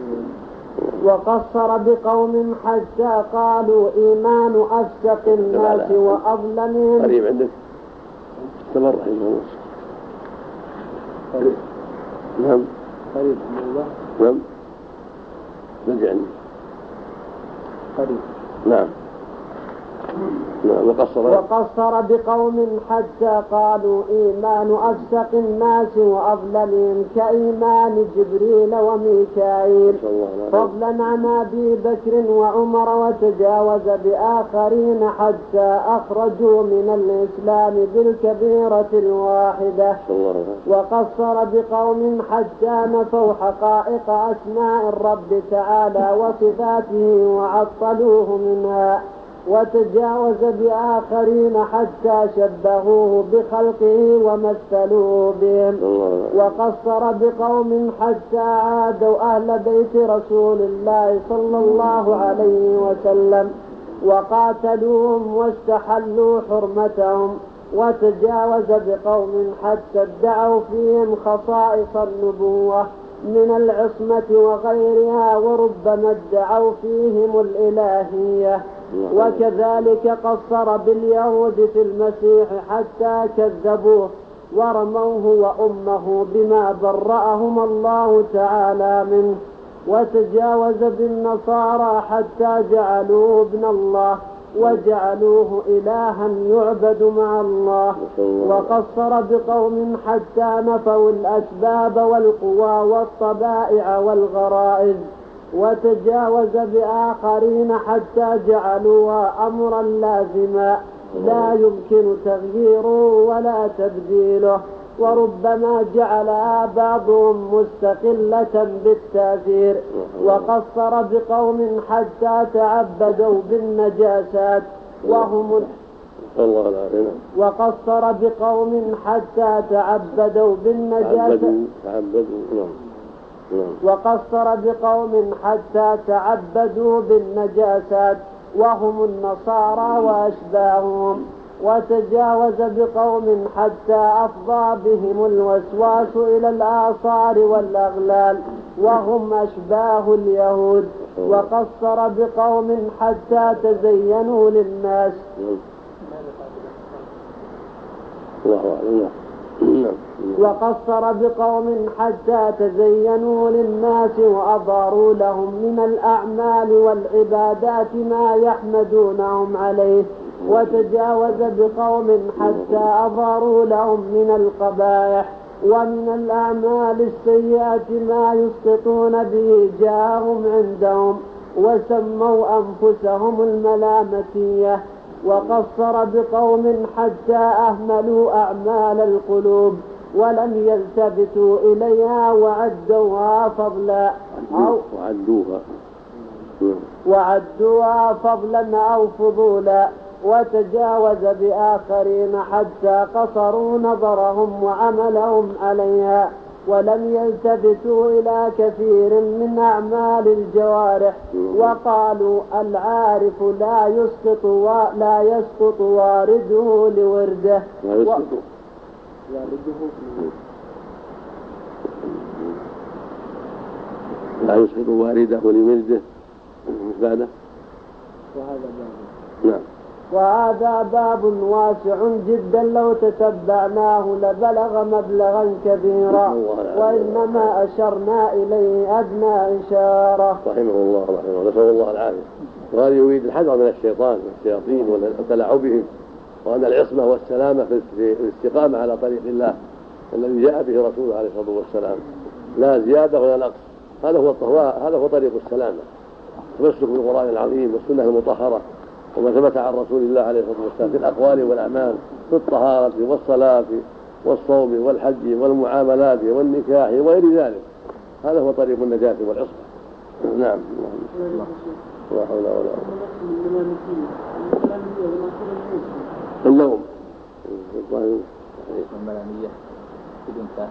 وقصر بقوم حتى قالوا إيمان أفسق الناس وأظلمهم. قريب عندك استمر رحمه الله. قريب. نعم. قريب. نعم. رجعني. قريب. نعم. وقصر وقصر بقوم حتى قالوا إيمان أفسق الناس وأظلمهم كإيمان جبريل وميكائيل، فضلا عن أبي بكر وعمر، وتجاوز بآخرين حتى أخرجوا من الإسلام بالكبيرة الواحدة. وقصر بقوم حتى نفوا حقائق أسماء الرب تعالى وصفاته وعطلوه منها، وتجاوز بآخرين حتى شبهوه بخلقه ومثلوه بهم. وقصر بقوم حتى عادوا أهل بيت رسول الله صلى الله عليه وسلم وقاتلوهم واستحلوا حرمتهم. وتجاوز بقوم حتى ادعوا فيهم خصائص النبوة من العصمة وغيرها، وربما ادعوا فيهم الإلهية. وكذلك قصر باليهود في المسيح حتى كذبوه ورموه وأمه بما برأهم الله تعالى منه. وتجاوز بالنصارى حتى جعلوه ابن الله وجعلوه إلها يعبد مع الله. وقصر بقوم حتى نفوا الأسباب والقوى والطبائع والغرائز. وتجاوز بآخرين حتى جعلوها أمرا لازما لا يمكن تغييره ولا تبديله، وربما جعلها بعضهم مستقلة بالتأثير. وقصر بقوم حتى تعبدوا بالنجاسات وهم وقصر بقوم حتى تعبدوا بالنجاسات وقصر بقوم حتى تعبدوا بالنجاسات وهم النصارى وأشباههم. وتجاوز بقوم حتى أفضى بهم الوسواس إلى الآثار والأغلال وهم أشباه اليهود. وقصر بقوم حتى تزينوا للناس. وقصر بقوم حتى تزينوا للناس وأظهروا لهم من الأعمال والعبادات ما يحمدونهم عليه. وتجاوز بقوم حتى أظهروا لهم من القبائح ومن الأعمال السيئة ما يسقطون به جاههم عندهم وسموا أنفسهم الملامتية. وقصر بقوم حتى أهملوا أعمال القلوب ولم يلتفتوا إليها وعدوها فضلا أو وعدوها وعدوها فضلا أو فضولا. وتجاوز بآخرين حتى قصروا نظرهم وعملهم عليها ولم يلتفتوا إلى كثير من أعمال الجوارح، وقالوا العارف لا يسقط لا يسقط وارده لورده لا يسقط لا يسقط وارده لورده مش بعده. وهذا باب نعم. وهذا باب واسع جدا لو تتبعناه لبلغ مبلغا كبيرا، وإنما أشرنا إليه أدنى إشارة. رحمه الله رحمه الله، نسأل الله العافية. وهذا يريد الحذر من الشيطان والشياطين وتلاعبهم، وأن العصمة والسلامة في الاستقامة على طريق الله الذي جاء به رسوله عليه الصلاة والسلام، لا زيادة ولا نقص. هذا هو الطهواء، هذا هو طريق السلامة، تمسك بالقرآن العظيم والسنة المطهرة وما ثبت عن رسول الله عليه الصلاة والسلام في الأقوال والأعمال، في الطهارة والصلاة والصوم والحج والمعاملات والنكاح وغير ذلك. هذا هو طريق النجاة والعصمة. نعم. لا حول ولا قوة. اللوم الملامية بدون تاء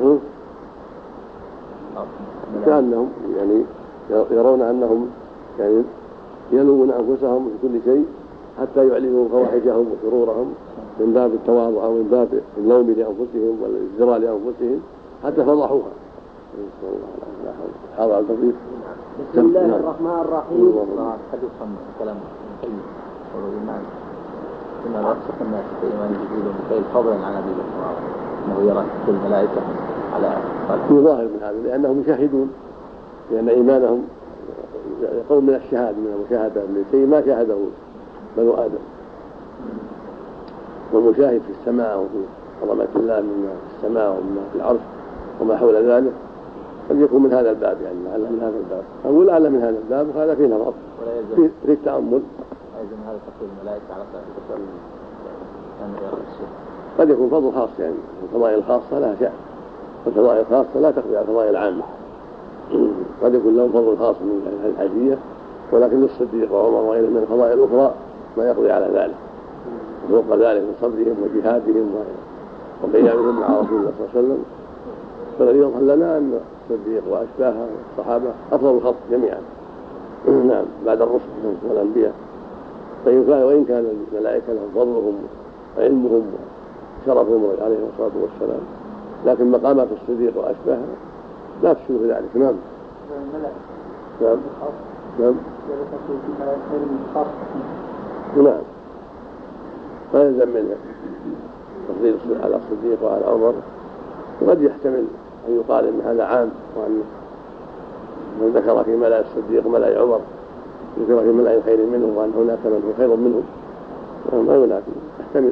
كأنهم يعني يرون أنهم يعني يلومون أنفسهم في كل شيء حتى يعلنوا فواحشهم وشرورهم من باب التواضع أو من باب اللوم لأنفسهم والازدراء لأنفسهم حتى فضحوها. هذا التضييق. بسم الله الرحمن الرحيم. قد يفهم كلام طيب والإيمان إن أصدق الناس في إيمان جبريل وميكائيل فضلا عن أبي بكر أنه يرى كل الملائكة على في ظاهر من هذا لأنهم يشاهدون، لأن إيمانهم يقوم من الشهادة من المشاهدة لشيء ما شاهده بنو آدم. والمشاهد في السماء وفي عظمة الله مما في السماء ومما في العرش وما حول ذلك قد يكون من هذا الباب، يعني لعل من هذا الباب أو لعل من هذا الباب، وهذا فيه نظر في, في التأمل. أيضا هذا تقول الملائكة على صفة الشيء قد يكون فضل خاص، يعني الفضائل الخاصة لها شأن، والفضائل الخاصة لا تقضي على الفضائل العامة. قد يكون لهم فضل خاص من الحيثية، ولكن للصديق وعمر وغيرهم من الفضائل الأخرى ما يقضي على ذلك، وفوق ذلك من صبرهم وجهادهم وقيامهم مع رسول الله صلى الله عليه وسلم. فالذي يظهر لنا أن الصديق وأشباهه الصحابة أفضل الخلق جميعا نعم بعد الرسل والأنبياء. وإن كان الملائكة لهم فضلهم وعلمهم وشرفهم عليه الصلاة والسلام، لكن مقامات الصديق وأشباهه لا تشبه ذلك. نعم نعم نعم نعم ما يلزم منها تفضيل على الصديق وعلى عمر. وقد يحتمل أن يقال إن هذا عام، وأن من ذكر في ملأ الصديق ملأ عمر ذكر في ملأ خير منه، وأن هناك من هو خير منه، ما هناك يحتمل.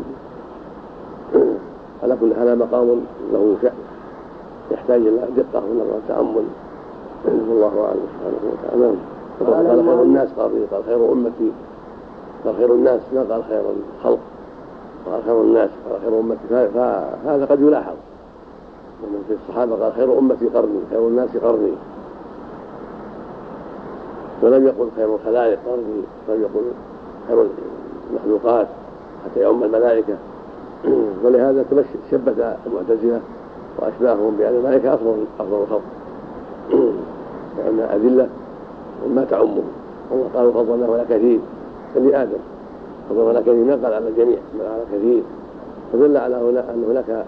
على كل هذا مقام له شأن يحتاج إلى دقة ونظر وتأمل. والله أعلم سبحانه وتعالى. قال خير الناس قال قال خير أمتي، قال خير الناس ما قال خير الخلق، قال خير الناس قال خير أمتي. فهذا قد يلاحظ ومن في الصحابة قال خير أمتي قرني، خير الناس قرني، ولم يقل خير الخلائق قرني، ولم يقل خير المخلوقات حتى يعم الملائكة. ولهذا شبت المعتزلة وأشباههم بأن الملائكة أفضل أفضل الخلق لأن أذلة ما تعمهم. والله قالوا فضلنا على كثير كلي آدم، فضلنا على كثير ما قال على الجميع بل على كثير، فدل على أن هناك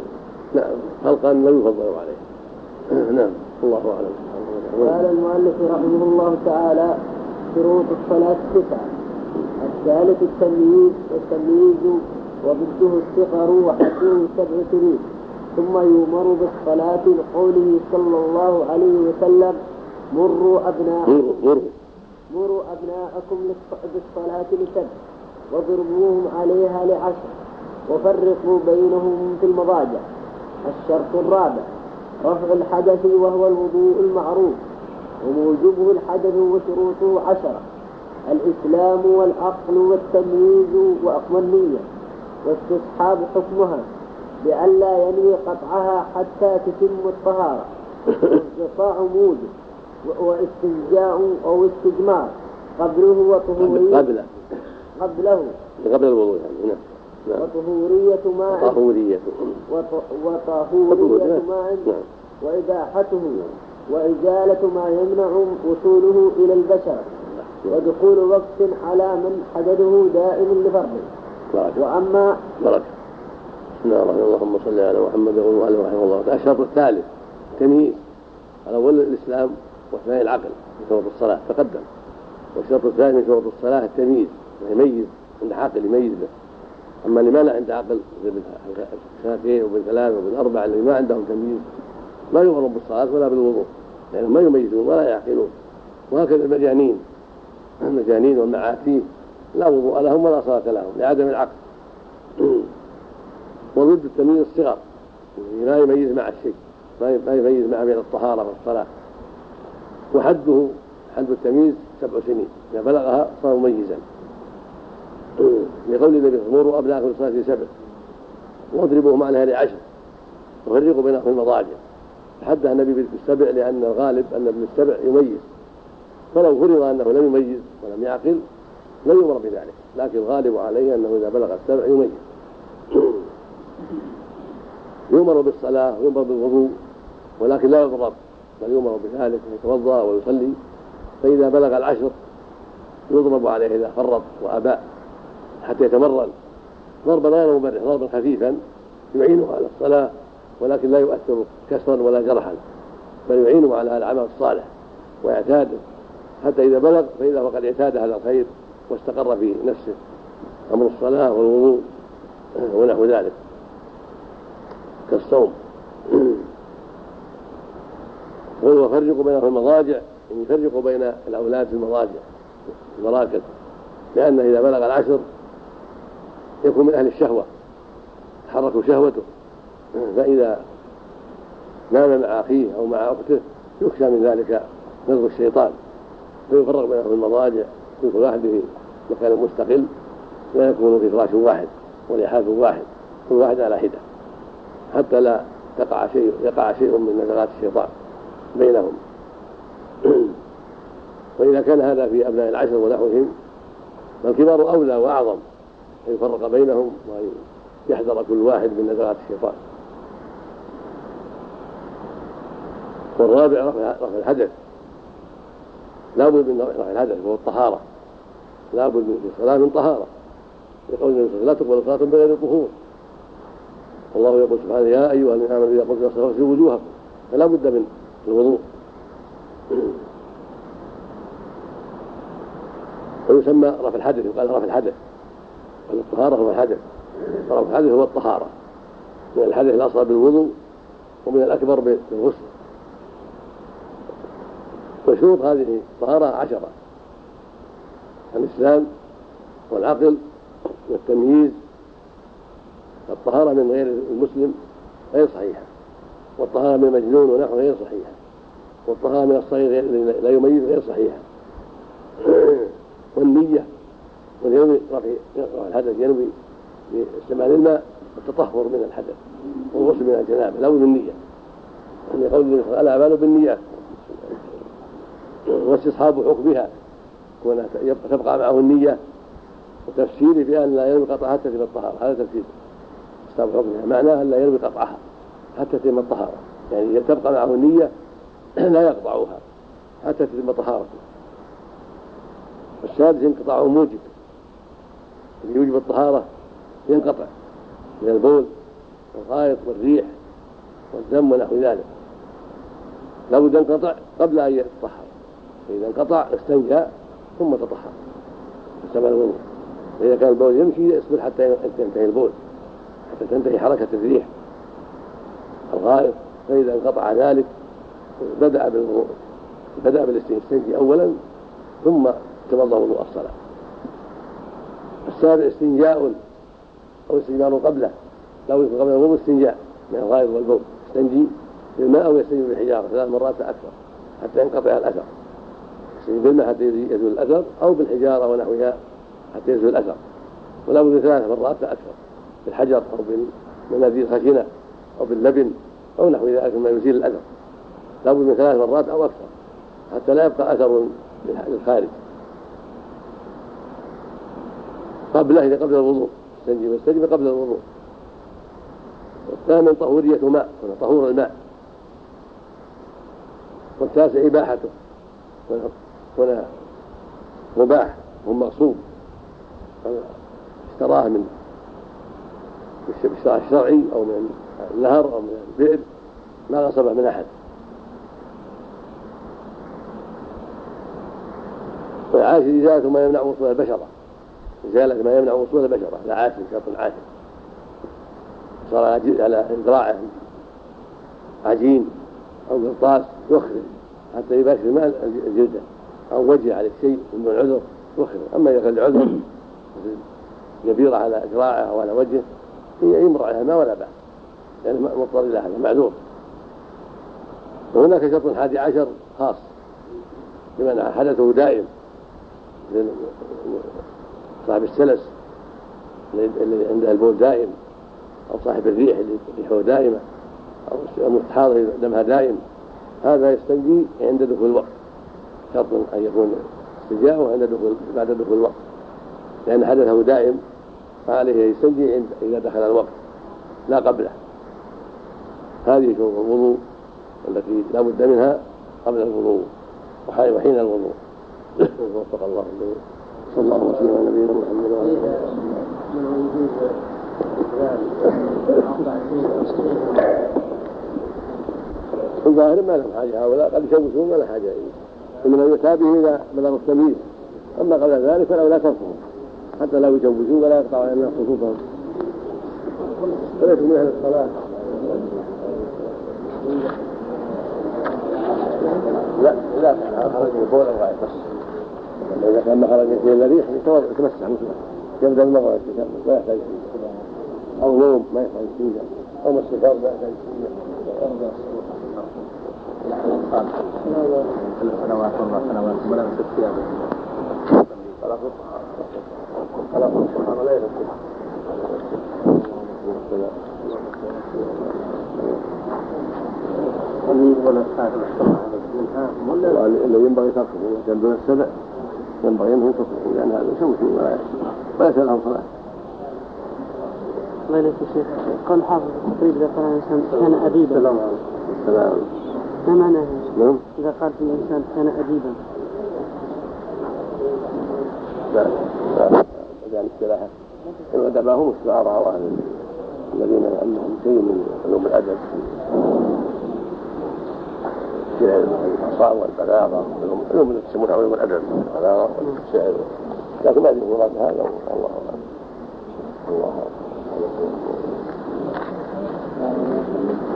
خلقا لا يفضل عليه. نعم الله أعلم. قال المؤلف رحمه الله تعالى: شروط الصلاة تسعة. الثالث التمييز، والتمييز وضده الصغر وحده سبع سنين. ثم يؤمر بالصلاة لقوله صلى الله عليه وسلم: مروا أبناءكم مروا أبناءكم بالصلاة لسبع واضربوهم عليها لعشر وفرقوا بينهم في المضاجع. الشرط الرابع رفع الحدث وهو الوضوء المعروف، وموجبه الحدث وشروطه عشرة: الإسلام والعقل والتمييز والنية واستصحاب حكمها بألا ينوي قطعها حتى تتم الطهارة، واستطاع موجب واستنجاء أو استجمار قبله وطهورية قبله قبله قبل الوضوء يعني. نعم. وطهورية ماء وطهورية وطهورية ماء وإباحته وإزالة ما يمنع وصوله إلى البشر ودخول وقت على من حدده دائم لفرضه. وأما بركة. بسم الله الرحمن الرحيم. اللهم صل على محمد وعلى آله رحمه الله. الشرط الثالث تمييز. الأول الإسلام والثاني العقل من شروط الصلاة تقدم، والشرط الثاني من شروط الصلاة التمييز، يميز عند عاقل يميز به. أما اللي ما لا عند عقل بالساكين وبالثلاث وبالأربع اللي ما عندهم تمييز ما يؤمرون بالصلاة ولا بالوضوء، لأنهم يعني ما يميزون ولا يعقلون. وهكذا المجانين المجانين والمعاتيه لا وضوء لهم ولا صلاة لهم لعدم العقل. وضد التمييز الصغر لا يميز مع الشيء، ما يميز مع بين الطهارة والصلاة. وحده حد التمييز سبع سنين، إذا بلغها صار مميزا، لقول النبي: مروا أبناءكم بالصلاة سبع واضربوهم عليها لعشر وفرقوا بينهم في المضاجع. حدها النبي بالسبع لأن الغالب أن ابن السبع يميز، فلو فرض أنه لم يميز ولم يعقل لا يؤمر بذلك، لكن الغالب عليه أنه إذا بلغ السبع يميز. يؤمر بالصلاة ويؤمر بالوضوء، ولكن لا يضرب، بل يؤمر بذلك يتوضأ ويصلي. فإذا بلغ العشر يضرب عليه إذا فرط وأبى حتى يتمرن ضربا غير مبرح، ضربا خفيفا يعينه على الصلاة ولكن لا يؤثر كسرا ولا جرحا، بل يعينه على العمل الصالح ويعتاده حتى إذا بلغ فإذا وقد اعتاد هذا الخير واستقر في نفسه أمر الصلاة والوضوء ونحو ذلك كالصوم. ويفرق بين المضاجع، يعني يفرق بين الأولاد في المضاجع المراكز، لأنه إذا بلغ العشر يكون من أهل الشهوة تحرك شهوته، فإذا نام مع أخيه أو مع أخته يخشى من ذلك نزغ الشيطان، فيفرق بينهم في المضاجع، كل واحد في مكان مستقل لا يكون في فراش واحد ولحاف واحد، كل واحد على حدة حتى لا تقع شيء يقع شيء من نزغات الشيطان بينهم. وإذا كان هذا في أبناء العشر ونحوهم فالكبار أولى وأعظم أن يفرق بينهم ويحذر كل واحد من نزغات الشيطان. والرابع رفع الحدث، لا بد من رفع الحدث وهو الطهارة، لا بد من الصلاة من طهارة، يقول النبي صلى الله عليه وسلم لا تقبل صلاة بغير طهور. الله يقول سبحانه يا أيها الذين آمنوا إذا قمتم إلى الصلاة فاغسلوا وجوهكم، فلا بد من الوضوء. ويسمى رفع الحدث، يقال رفع الحدث، والطهارة هو الحدث، رفع الحدث هو الطهارة، من الحدث الأصغر بالوضوء ومن الأكبر بالغسل. وشروط هذه الطهارة عشرة: الإسلام والعقل والتمييز. الطهارة من غير المسلم غير صحيحة، والطهارة من المجنون ونحوه غير صحيحة، والطهارة من الصغير لا يميز غير صحيحة. والنية، واليوم رفع الحدث ينوي باستعمال الماء التطهر من الحدث والغسل من الجنابة، لا بد من نية، يعني قول الأعمال بالنيات، واستصحاب حكمها تبقى معه النية، وتفسيره بأن لا ينوي قطعها حتى تتم الطهارة. هذا تفسير استصحاب حكمها، معناها أن لا ينوي قطعها حتى تتم الطهارة، يعني تبقى معه النية لا يقطعها حتى تتم طهارته. السادس انقطاع موجب، اللي يوجب الطهارة ينقطع من البول والغائط والريح والدم ونحو ذلك، لا بد ينقطع قبل أن يتطهر، فإذا انقطع استنجى ثم تطهر استعمل الوضوء. فإذا كان البول يمشي يصبر حتى ينتهي البول، حتى تنتهي حركة الريح الغائط، فإذا انقطع ذلك بدأ بالوضوء، بدأ بالاستنجاء أولا ثم توضأ وضوء الصلاة. السابع استنجاء أو استنجاء قبله، لو يكون قبل الوضوء استنجاء من الغائط والبول، يستنجي بالماء أو يستنجي بالحجارة ثلاث مرات أكثر حتى ينقطع الأثر، يستنجي بالماء حتى يزول الأثر أو بالحجارة ونحوها حتى يزول الأثر، ولا بد من ثلاث مرات أكثر بالحجر أو بالمناديل الخشنة أو باللبن أو نحو ذلك مما يزيل الأثر، لا بد من ثلاث مرات أو أكثر حتى لا يبقى أثر للخارج. قبله إذا قبل الوضوء استنجي واستنجي قبل الوضوء. والثامن طهورية ماء، طهور الماء. والتاسع إباحته، هنا مباح ومغصوب، اشتراه من بالشراء الشرعي أو من النهر أو من البئر، ما غصبه من أحد. والعاشر إزالة ما يمنع وصول البشرة، إزالة ما يمنع وصول البشرة، لا عاشر شرط عاشر، صار على ذراعه عجين أو قرطاس يخرج حتى يباشر الماء الجلدة، أو وجه على شيء من العذر يخرج. أما إذا كان العذر جبيرة على ذراعه أو على وجهه يمر عليها الماء ولا بأس، يعني مضطر إلى هذا معذور. وهناك شرط حادي عشر خاص لمن حدثه دائم، صاحب السلس الذي عنده البول دائم، أو صاحب الريح اللي ريحه دائمة، أو المستحاضة دمها دائم، هذا يستنجي عند دخول الوقت، شرط أن يكون استنجاؤه عند دخول بعد دخول الوقت، لأن حدثه دائم فعليه يستنجي إذا دخل الوقت لا قبله. هذه شروط الوضوء التي لا بد منها قبل الوضوء وحين الوضوء. وفق الله. صلى الله وسلم على نبينا محمد وعلى اله وصحبه. الظاهر ما لهم حاجة هؤلاء قد يشوشون ما لهم حاجة إليه إنما يتابعه إذا بلغ التمييز أما قبل ذلك فلو لا تركهم حتى لا يشوشون ولا يقطعوا عن خصوصهم فليسوا من أهل الصلاة. لا لا خرج من فوق أو غائط إذا كان ما خرج فيه إلا ريح يتمسح مثله يبدأ المغرب ما يحتاج فيه أو نوم ما يحتاج فيه أو مس الفرد ما يحتاج فيه ثلاث سنوات أربع سنوات ولا مسك ثيابه خلاص خلاص هذا لا يفكر ولا ساعة اللي ينبغي تركه كان دون السبع ينبغي أنه يتركه لأن هذا شوشي وليس لهم صلاة. الله يليك الشيخ قال حافظ التقريب إذا قال الإنسان كان أديبا السلام السلام ما معناه نعم إذا قال في الإنسان كان أديبا لا لا يعني السلاحة الأدباء هم الشعراء وأهل الذين عندهم شيء من علوم الأدب الشعر والإحصاء والبلاغة علوم اللي يسمونها علوم الأدب البلاغة والشعر لكن ما أدري مراد هذا والله أعلم. الله أعلم.